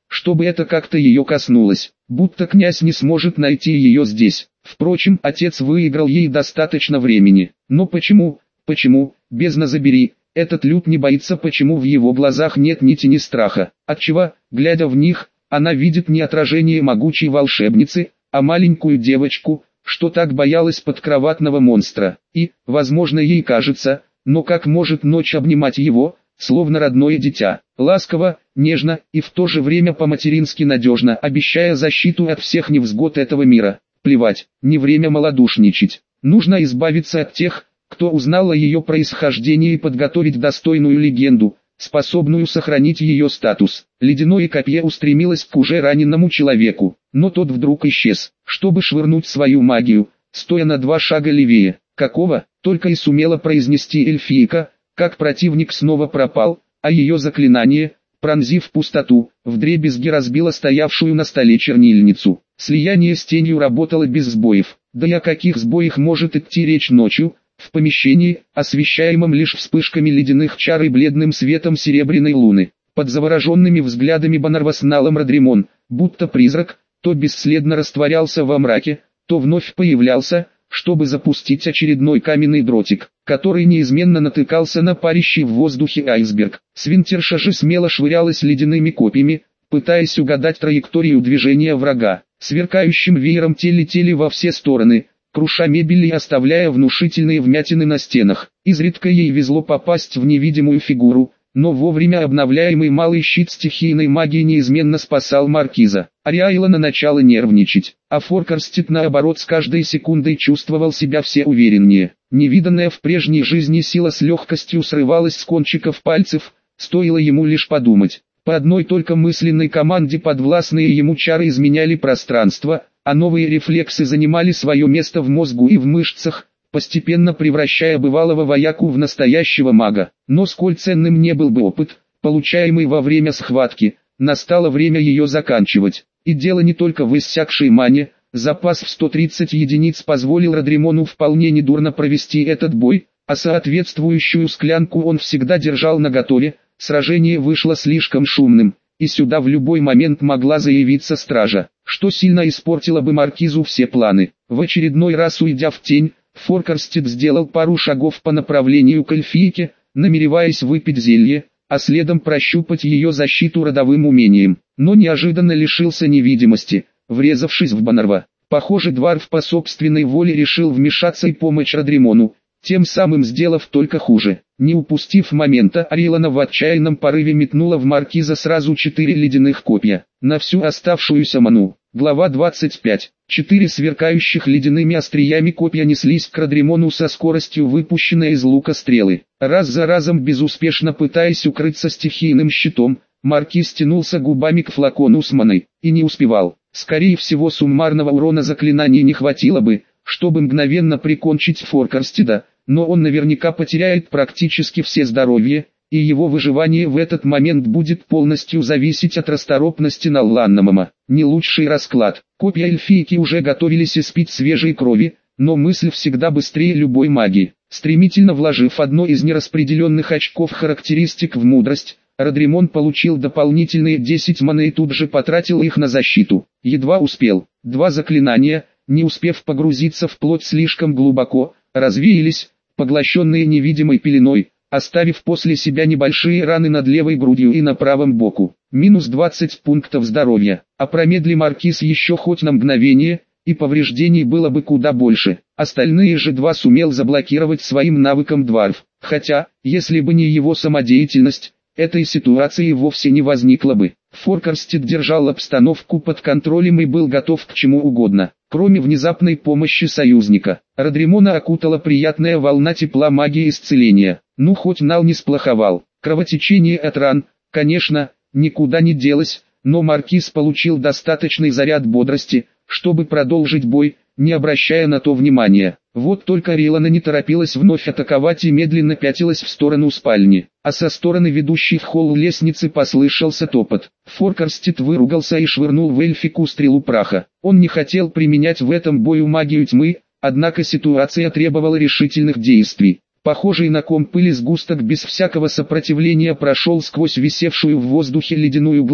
чтобы это как-то ее коснулось, будто князь не сможет найти ее здесь. Впрочем, отец выиграл ей достаточно времени. Но почему, почему, бездна забери, этот Люд не боится, почему в его глазах нет ни тени страха? Отчего, глядя в них, она видит не отражение могучей волшебницы, а маленькую девочку, что так боялась подкроватного монстра. И, возможно, ей кажется, но как может ночь обнимать его, словно родное дитя, ласково, нежно и в то же время по-матерински надежно, обещая защиту от всех невзгод этого мира. Плевать, не время малодушничать. Нужно избавиться от тех, кто узнал о ее происхождении, и подготовить достойную легенду, способную сохранить ее статус. Ледяное копье устремилось к уже раненому человеку, но тот вдруг исчез, чтобы швырнуть свою магию, стоя на два шага левее. Какого? Только и сумела произнести эльфийка, как противник снова пропал, а ее заклинание, пронзив пустоту, вдребезги разбило стоявшую на столе чернильницу. Слияние с тенью работало без сбоев. Да и о каких сбоях может идти речь ночью, в помещении, освещаемом лишь вспышками ледяных чар и бледным светом серебряной луны? Под завороженными взглядами Банарвасналом Родримон, будто призрак, то бесследно растворялся во мраке, то вновь появлялся, чтобы запустить очередной каменный дротик, который неизменно натыкался на парящий в воздухе айсберг. Свинтерша же смело швырялась ледяными копьями, пытаясь угадать траекторию движения врага. Сверкающим веером те летели во все стороны, круша мебель и оставляя внушительные вмятины на стенах. Изредка ей везло попасть в невидимую фигуру, но вовремя обновляемый малый щит стихийной магии неизменно спасал маркиза. Ариайлона начала нервничать, а Форкарстед наоборот с каждой секундой чувствовал себя все увереннее. Невиданная в прежней жизни сила с легкостью срывалась с кончиков пальцев, стоило ему лишь подумать. По одной только мысленной команде подвластные ему чары изменяли пространство, а новые рефлексы занимали свое место в мозгу и в мышцах, постепенно превращая бывалого вояку в настоящего мага. Но сколь ценным не был бы опыт, получаемый во время схватки, настало время ее заканчивать. И дело не только в иссякшей мане, запас в сто тридцать единиц позволил Родримону вполне недурно провести этот бой, а соответствующую склянку он всегда держал наготове. Сражение вышло слишком шумным, и сюда в любой момент могла заявиться стража, что сильно испортило бы маркизу все планы. В очередной раз уйдя в тень, Форкарстед сделал пару шагов по направлению к эльфийке, намереваясь выпить зелье, а следом прощупать ее защиту родовым умением, но неожиданно лишился невидимости, врезавшись в Банарва. Похоже, дварф по собственной воле решил вмешаться и помочь Родримону, тем самым сделав только хуже. Не упустив момента, Арийлона в отчаянном порыве метнула в маркиза сразу четыре ледяных копья, на всю оставшуюся ману. Глава двадцать пять. Четыре сверкающих ледяными остриями копья неслись к Родримону со скоростью выпущенной из лука стрелы. Раз за разом безуспешно пытаясь укрыться стихийным щитом, маркиз тянулся губами к флакону с маной, и не успевал. Скорее всего, суммарного урона заклинаний не хватило бы, чтобы мгновенно прикончить Форкарстеда, но он наверняка потеряет практически все здоровье, и его выживание в этот момент будет полностью зависеть от расторопности Налланнамама. Не лучший расклад. Копья эльфийки уже готовились испить свежей крови, но мысль всегда быстрее любой магии. Стремительно вложив одно из нераспределенных очков характеристик в мудрость, Родримон получил дополнительные десять маны и тут же потратил их на защиту. Едва успел. Два заклинания, не успев погрузиться в плоть слишком глубоко, развеялись, поглощенные невидимой пеленой, оставив после себя небольшие раны над левой грудью и на правом боку. Минус двадцать пунктов здоровья. А промедли маркиз еще хоть на мгновение, и повреждений было бы куда больше. Остальные же два сумел заблокировать своим навыком дварф. Хотя, если бы не его самодеятельность, этой ситуации вовсе не возникло бы. Форкарстед держал обстановку под контролем и был готов к чему угодно, кроме внезапной помощи союзника. Родримона окутала приятная волна тепла магии исцеления. Ну хоть Нал не сплоховал. Кровотечение от ран, конечно, никуда не делось, но маркиз получил достаточный заряд бодрости, чтобы продолжить бой, не обращая на то внимания. Вот только Арийлона не торопилась вновь атаковать и медленно пятилась в сторону спальни, а со стороны ведущей в холл лестницы послышался топот. Форкарстед выругался и швырнул в эльфику стрелу праха. Он не хотел применять в этом бою магию тьмы, однако ситуация требовала решительных действий. Похожий на ком пыли сгусток без всякого сопротивления прошел сквозь висевшую в воздухе ледяную глыбу,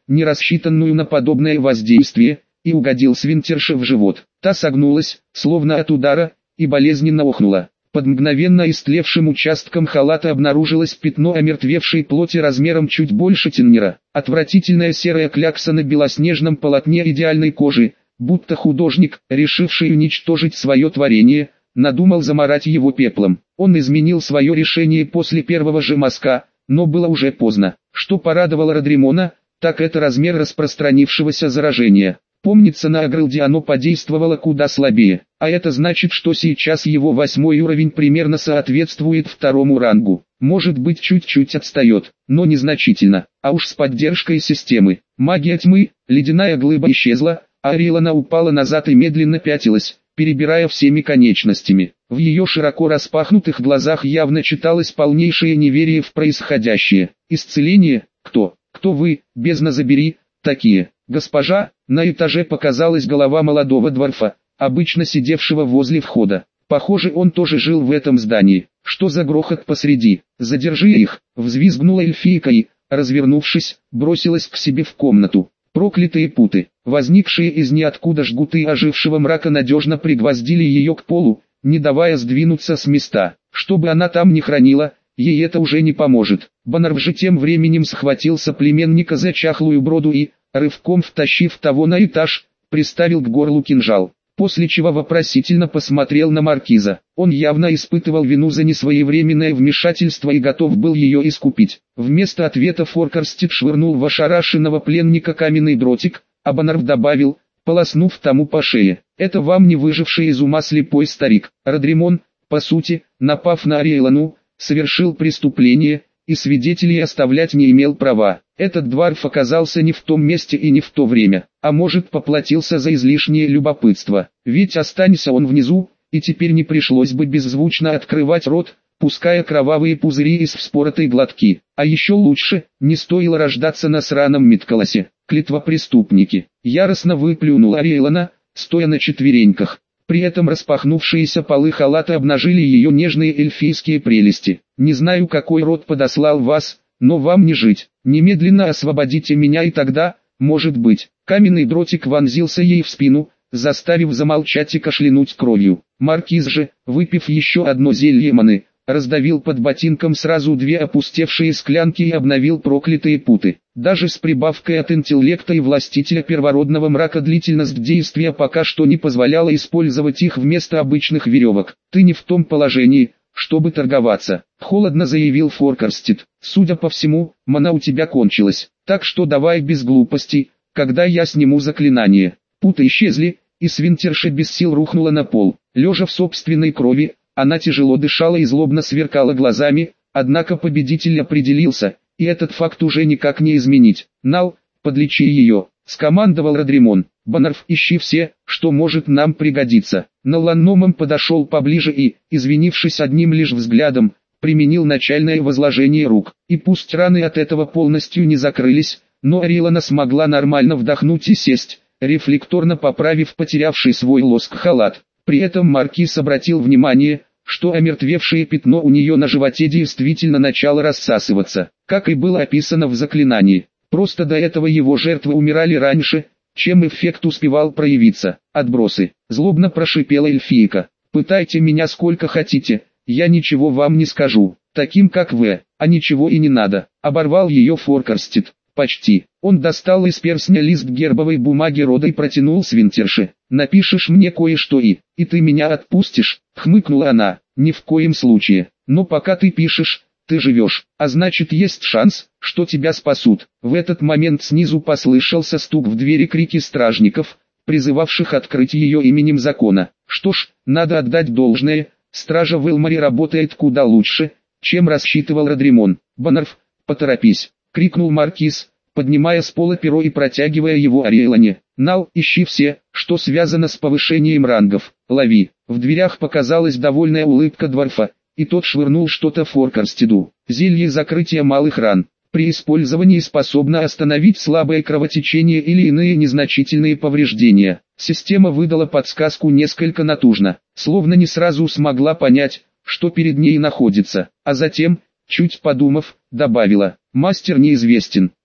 не рассчитанную на подобное воздействие, и угодил свинтерше в живот. Та согнулась, словно от удара, и болезненно охнула. Под мгновенно истлевшим участком халата обнаружилось пятно омертвевшей плоти размером чуть больше теннера. Отвратительная серая клякса на белоснежном полотне идеальной кожи, будто художник, решивший уничтожить свое творение, надумал замарать его пеплом. Он изменил свое решение после первого же мазка, но было уже поздно. Что порадовало Родримона, так это размер распространившегося заражения. Помнится, на Агрылде оно подействовало куда слабее, а это значит, что сейчас его восьмой уровень примерно соответствует второму рангу. Может быть, чуть-чуть отстает, но незначительно, а уж с поддержкой системы. Магия тьмы, ледяная глыба исчезла, а Арилана упала назад и медленно пятилась, перебирая всеми конечностями. В ее широко распахнутых глазах явно читалось полнейшее неверие в происходящее. Исцеление? Кто? Кто вы, бездна забери, такие? Госпожа, на этаже показалась голова молодого дворфа, обычно сидевшего возле входа. Похоже, он тоже жил в этом здании. Что за грохот посреди? Задержи их, взвизгнула эльфийка и, развернувшись, бросилась к себе в комнату. Проклятые путы, возникшие из ниоткуда жгуты ожившего мрака, надежно пригвоздили ее к полу, не давая сдвинуться с места. Что бы она там ни хранила, ей это уже не поможет. Баннерв же тем временем схватил соплеменника за чахлую броду и, рывком втащив того на этаж, приставил к горлу кинжал, после чего вопросительно посмотрел на маркиза. Он явно испытывал вину за несвоевременное вмешательство и готов был ее искупить. Вместо ответа Форкарстед швырнул в ошарашенного пленника каменный дротик, а Баннерв добавил, полоснув тому по шее: «Это вам не выживший из ума слепой старик. Родримон, по сути, напав на Ариэлану, совершил преступление, и свидетелей оставлять не имел права. Этот дворф оказался не в том месте и не в то время, а может, поплатился за излишнее любопытство. Ведь останься он внизу, и теперь не пришлось бы беззвучно открывать рот, пуская кровавые пузыри из вспоротой глотки. А еще лучше, не стоило рождаться на сраном Мидколосе. Клятва преступники!» Яростно выплюнула Ариэлана, стоя на четвереньках. При этом распахнувшиеся полы халата обнажили ее нежные эльфийские прелести. «Не знаю, какой род подослал вас, но вам не жить. Немедленно освободите меня, и тогда, может быть». Каменный дротик вонзился ей в спину, заставив замолчать и кашлянуть кровью. Маркиз же, выпив еще одно зелье маны, раздавил под ботинком сразу две опустевшие склянки и обновил проклятые путы. Даже с прибавкой от интеллекта и властителя первородного мрака длительность действия пока что не позволяла использовать их вместо обычных веревок. «Ты не в том положении, чтобы торговаться», — холодно заявил Форкарстед. «Судя по всему, мана у тебя кончилась, так что давай без глупостей, когда я сниму заклинание». Путы исчезли, и свинтерша без сил рухнула на пол. Лежа в собственной крови, она тяжело дышала и злобно сверкала глазами, однако победитель определился, и этот факт уже никак не изменить. «Нал, подлечи ее», — скомандовал Родримон. «Баннерв, ищи все, что может нам пригодиться». Наланномом подошел поближе и, извинившись одним лишь взглядом, применил начальное возложение рук. И пусть раны от этого полностью не закрылись, но Арилана смогла нормально вдохнуть и сесть, рефлекторно поправив потерявший свой лоск халат. При этом маркиз обратил внимание, что омертвевшее пятно у нее на животе действительно начало рассасываться, как и было описано в заклинании. Просто до этого его жертвы умирали раньше, чем эффект успевал проявиться. «Отбросы», — злобно прошипела эльфийка. «Пытайте меня сколько хотите, я ничего вам не скажу, таким как вы, а ничего и не надо», — оборвал ее Форкарстед. «Почти». Он достал из перстня лист гербовой бумаги рода и протянул свинтерше. «Напишешь мне кое-что и, и ты меня отпустишь», — хмыкнула она. «Ни в коем случае, но пока ты пишешь, ты живешь, а значит есть шанс, что тебя спасут». В этот момент снизу послышался стук в двери, крики стражников, призывавших открыть ее именем закона. Что ж, надо отдать должное, стража в Элморе работает куда лучше, чем рассчитывал Родримон. «Баннерв, поторопись», — крикнул маркиз, поднимая с пола перо и протягивая его Ариэлане. «Нал, ищи все, что связано с повышением рангов, лови». В дверях показалась довольная улыбка дворфа, и тот швырнул что-то Форкарстеду. «Зелье закрытия малых ран. При использовании способно остановить слабое кровотечение или иные незначительные повреждения». Система выдала подсказку несколько натужно, словно не сразу смогла понять, что перед ней находится, а затем, чуть подумав, добавила: «Мастер неизвестен,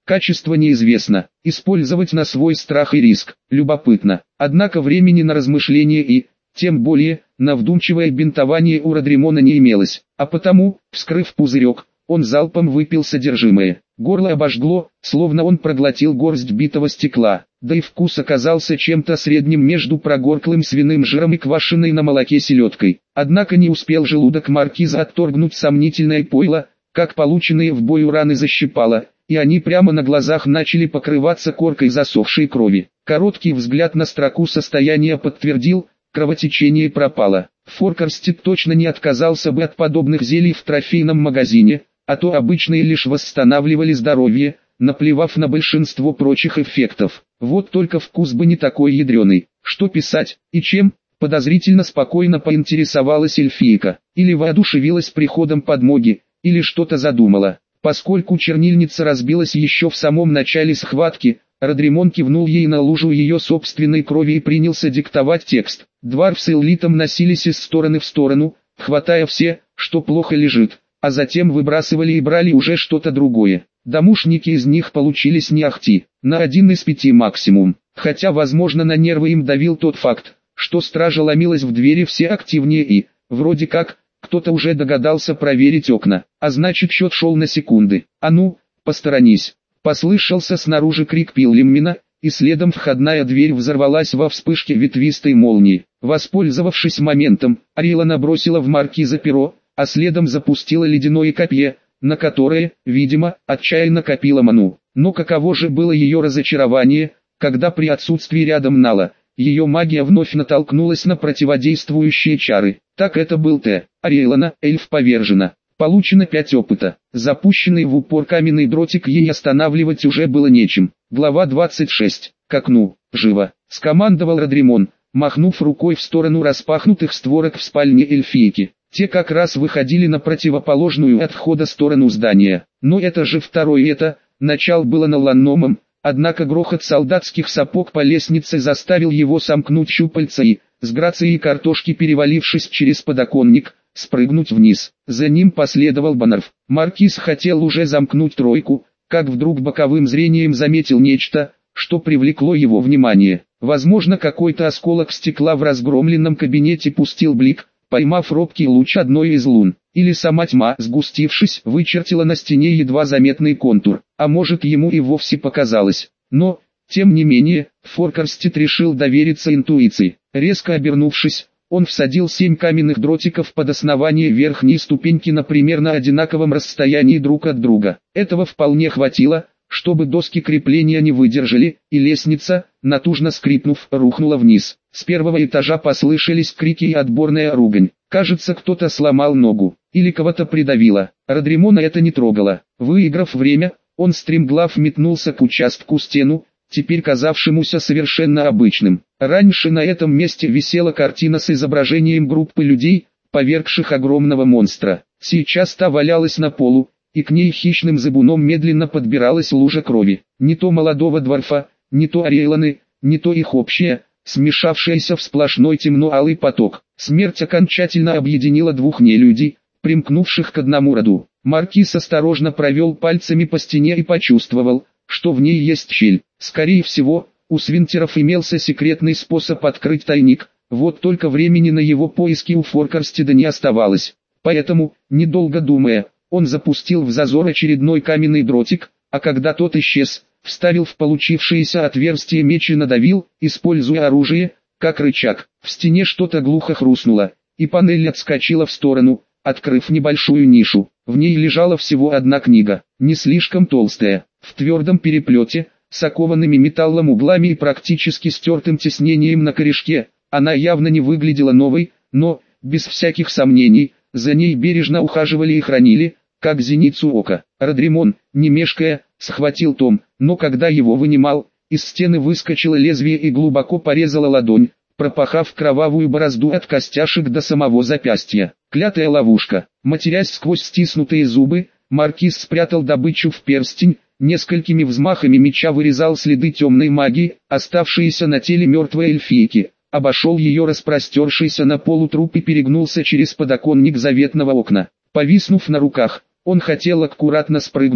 Качество неизвестно, использовать на свой страх и риск, любопытно. Однако времени на размышления и, тем более, на вдумчивое бинтование у Родримона не имелось, а потому, вскрыв пузырек, он залпом выпил содержимое. Горло обожгло, словно он проглотил горсть битого стекла, да и вкус оказался чем-то средним между прогорклым свиным жиром и квашеной на молоке селедкой. Однако не успел желудок маркиза отторгнуть сомнительное пойло, как полученные в бою раны защипало, и они прямо на глазах начали покрываться коркой засохшей крови. Короткий взгляд на строку состояния подтвердил, кровотечение пропало. Форкарстед точно не отказался бы от подобных зелий в трофейном магазине, а то обычные лишь восстанавливали здоровье, наплевав на большинство прочих эффектов. Вот только вкус бы не такой ядреный. Что писать, и чем? Подозрительно спокойно поинтересовалась эльфийка. Или воодушевилась приходом подмоги, или что-то задумала. Поскольку чернильница разбилась еще в самом начале схватки, Родримон кивнул ей на лужу ее собственной крови и принялся диктовать текст. Дварф с Эллитом носились из стороны в сторону, хватая все, что плохо лежит, а затем выбрасывали и брали уже что-то другое. Домушники из них получились не ахти, на один из пяти максимум, хотя возможно на нервы им давил тот факт, что стража ломилась в двери все активнее и, вроде как, кто-то уже догадался проверить окна, а значит счет шел на секунды. «А ну, посторонись!» Послышался снаружи крик Пиллиммина, и следом входная дверь взорвалась во вспышке ветвистой молнии. Воспользовавшись моментом, Ариэла набросила в маркиза перо, а следом запустила ледяное копье, на которое, видимо, отчаянно копила ману. Но каково же было ее разочарование, когда при отсутствии рядом Нала, ее магия вновь натолкнулась на противодействующие чары. Так это был Т. Ариэлана, эльф повержена. Получено пять опыта. Запущенный в упор каменный дротик ей останавливать уже было нечем. Глава двадцать шесть. К окну. Живо. Скомандовал Родримон, махнув рукой в сторону распахнутых створок в спальне эльфийки. Те как раз выходили на противоположную от входа сторону здания. Но это же второй это, начал было на ланномом, однако грохот солдатских сапог по лестнице заставил его сомкнуть щупальца и, с грацией картошки перевалившись через подоконник, спрыгнуть вниз. За ним последовал Баннерф. Маркиз хотел уже замкнуть тройку, как вдруг боковым зрением заметил нечто, что привлекло его внимание. Возможно, какой-то осколок стекла в разгромленном кабинете пустил блик, поймав робкий луч одной из лун. Или сама тьма, сгустившись, вычертила на стене едва заметный контур. А может, ему и вовсе показалось. Но, тем не менее, Форкарстед решил довериться интуиции. Резко обернувшись, он всадил семь каменных дротиков под основание верхней ступеньки на примерно одинаковом расстоянии друг от друга. Этого вполне хватило, чтобы доски крепления не выдержали, и лестница, натужно скрипнув, рухнула вниз. С первого этажа послышались крики и отборная ругань. Кажется, кто-то сломал ногу, или кого-то придавило. Родримона это не трогало. Выиграв время, он стремглав метнулся к участку стену, теперь казавшемуся совершенно обычным. Раньше на этом месте висела картина с изображением группы людей, повергших огромного монстра. Сейчас та валялась на полу, и к ней хищным зыбуном медленно подбиралась лужа крови. Не то молодого дворфа, не то Ариэланы, не то их общая, смешавшаяся в сплошной темно-алый поток. Смерть окончательно объединила двух нелюдей, примкнувших к одному роду. Маркиз осторожно провел пальцами по стене и почувствовал, что в ней есть щель. Скорее всего, у свинтеров имелся секретный способ открыть тайник, вот только времени на его поиски у Форкарстеда не оставалось. Поэтому, недолго думая, он запустил в зазор очередной каменный дротик, а когда тот исчез, вставил в получившееся отверстие меч и надавил, используя оружие, как рычаг. В стене что-то глухо хрустнуло, и панель отскочила в сторону, открыв небольшую нишу. В ней лежала всего одна книга, не слишком толстая, в твердом переплете, с окованными металлом углами и практически стертым тиснением на корешке. Она явно не выглядела новой, но, без всяких сомнений, за ней бережно ухаживали и хранили, как зеницу ока. Родримон, не мешкая, схватил том, но когда его вынимал, из стены выскочило лезвие и глубоко порезало ладонь, пропахав кровавую борозду от костяшек до самого запястья. Клятая ловушка. Матерясь сквозь стиснутые зубы, маркиз спрятал добычу в перстень, несколькими взмахами меча вырезал следы темной магии, оставшиеся на теле мертвой эльфийки, обошел ее распростершийся на полу труп и перегнулся через подоконник заветного окна. Повиснув на руках, он хотел аккуратно спрыгнуть,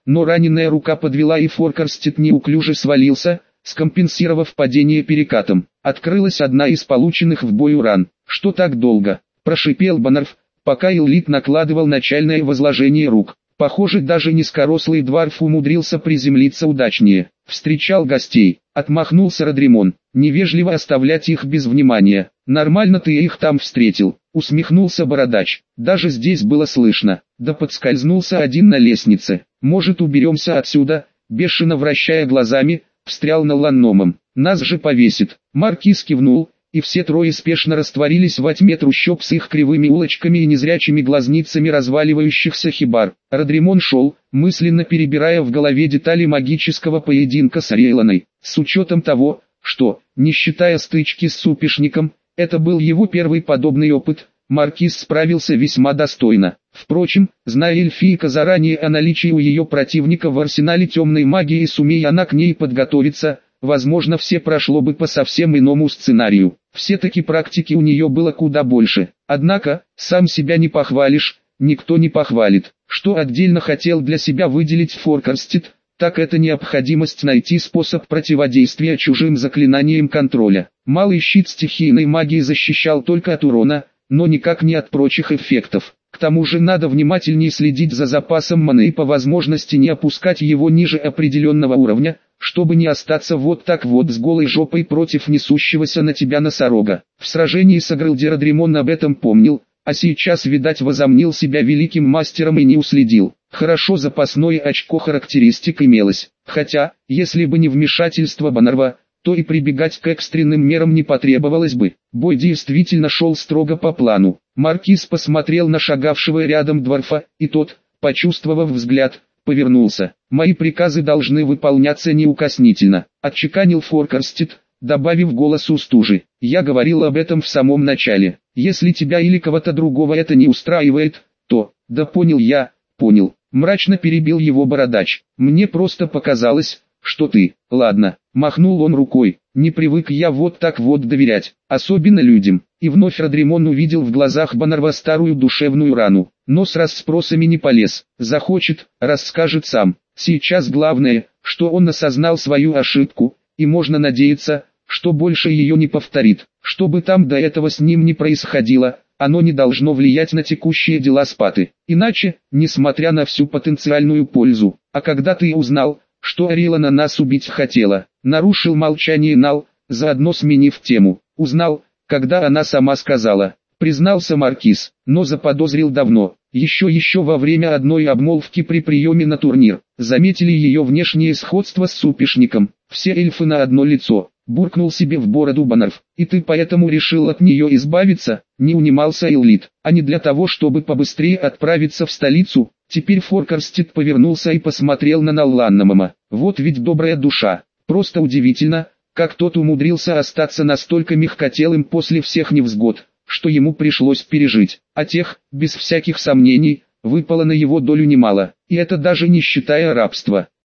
но раненая рука подвела и Форкарстед неуклюже свалился, скомпенсировав падение перекатом. Открылась одна из полученных в бою ран. «Что так долго?» – прошипел Баннерф, пока Эллит накладывал начальное возложение рук. Похоже, даже низкорослый дварф умудрился приземлиться удачнее. «Встречал гостей», — отмахнулся Родримон. «Невежливо оставлять их без внимания. Нормально ты их там встретил», — усмехнулся Бородач. «Даже здесь было слышно. Да подскользнулся один на лестнице. Может, уберемся отсюда?» Бешено вращая глазами, встрял на Ланномом. «Нас же повесит». Маркиз кивнул, и все трое спешно растворились во тьме трущоб с их кривыми улочками и незрячими глазницами разваливающихся хибар. Родримон шел, мысленно перебирая в голове детали магического поединка с Рейланой. С учетом того, что, не считая стычки с супишником, это был его первый подобный опыт, Маркиз справился весьма достойно. Впрочем, зная эльфийка заранее о наличии у ее противника в арсенале темной магии и сумея она к ней подготовиться, возможно, все прошло бы по совсем иному сценарию. Все-таки практики у нее было куда больше. Однако, сам себя не похвалишь, никто не похвалит. Что отдельно хотел для себя выделить Форкарстед, так это необходимость найти способ противодействия чужим заклинаниям контроля. Малый щит стихийной магии защищал только от урона, но никак не от прочих эффектов. К тому же надо внимательнее следить за запасом маны и по возможности не опускать его ниже определенного уровня, чтобы не остаться вот так вот с голой жопой против несущегося на тебя носорога. В сражении с Агрэлди Родримон об этом помнил, а сейчас, видать, возомнил себя великим мастером и не уследил. Хорошо запасное очко характеристик имелось, хотя, если бы не вмешательство Баннерва, то и прибегать к экстренным мерам не потребовалось бы. Бой действительно шел строго по плану. Маркиз посмотрел на шагавшего рядом дварфа, и тот, почувствовав взгляд, повернулся. «Мои приказы должны выполняться неукоснительно», — отчеканил Форкарстед, добавив голосу стужи. «Я говорил об этом в самом начале. Если тебя или кого-то другого это не устраивает, то...» «Да понял я, понял», — мрачно перебил его Бородач. «Мне просто показалось, что ты...» «Ладно», — махнул он рукой. «Не привык я вот так вот доверять, особенно людям». И вновь Родримон увидел в глазах Баннерва старую душевную рану. Но с расспросами не полез. Захочет, расскажет сам. Сейчас главное, что он осознал свою ошибку, и можно надеяться, что больше ее не повторит. Что бы там до этого с ним не происходило, оно не должно влиять на текущие дела Спаты. Иначе, несмотря на всю потенциальную пользу, а когда ты узнал, что Рейлана нас убить хотела, нарушил молчание Нал, заодно сменив тему. Узнал, когда она сама сказала, признался Маркиз, но заподозрил давно, еще-еще во время одной обмолвки при приеме на турнир. Заметили ее внешнее сходство с супишником, все эльфы на одно лицо, буркнул себе в бороду Баннерф. И ты поэтому решил от нее избавиться, не унимался Эллит, а не для того, чтобы побыстрее отправиться в столицу. Теперь Форкарстед повернулся и посмотрел на Налланномама. Вот ведь добрая душа, просто удивительно, как тот умудрился остаться настолько мягкотелым после всех невзгод, что ему пришлось пережить. А тех, без всяких сомнений, выпало на его долю немало, и это даже не считая рабства.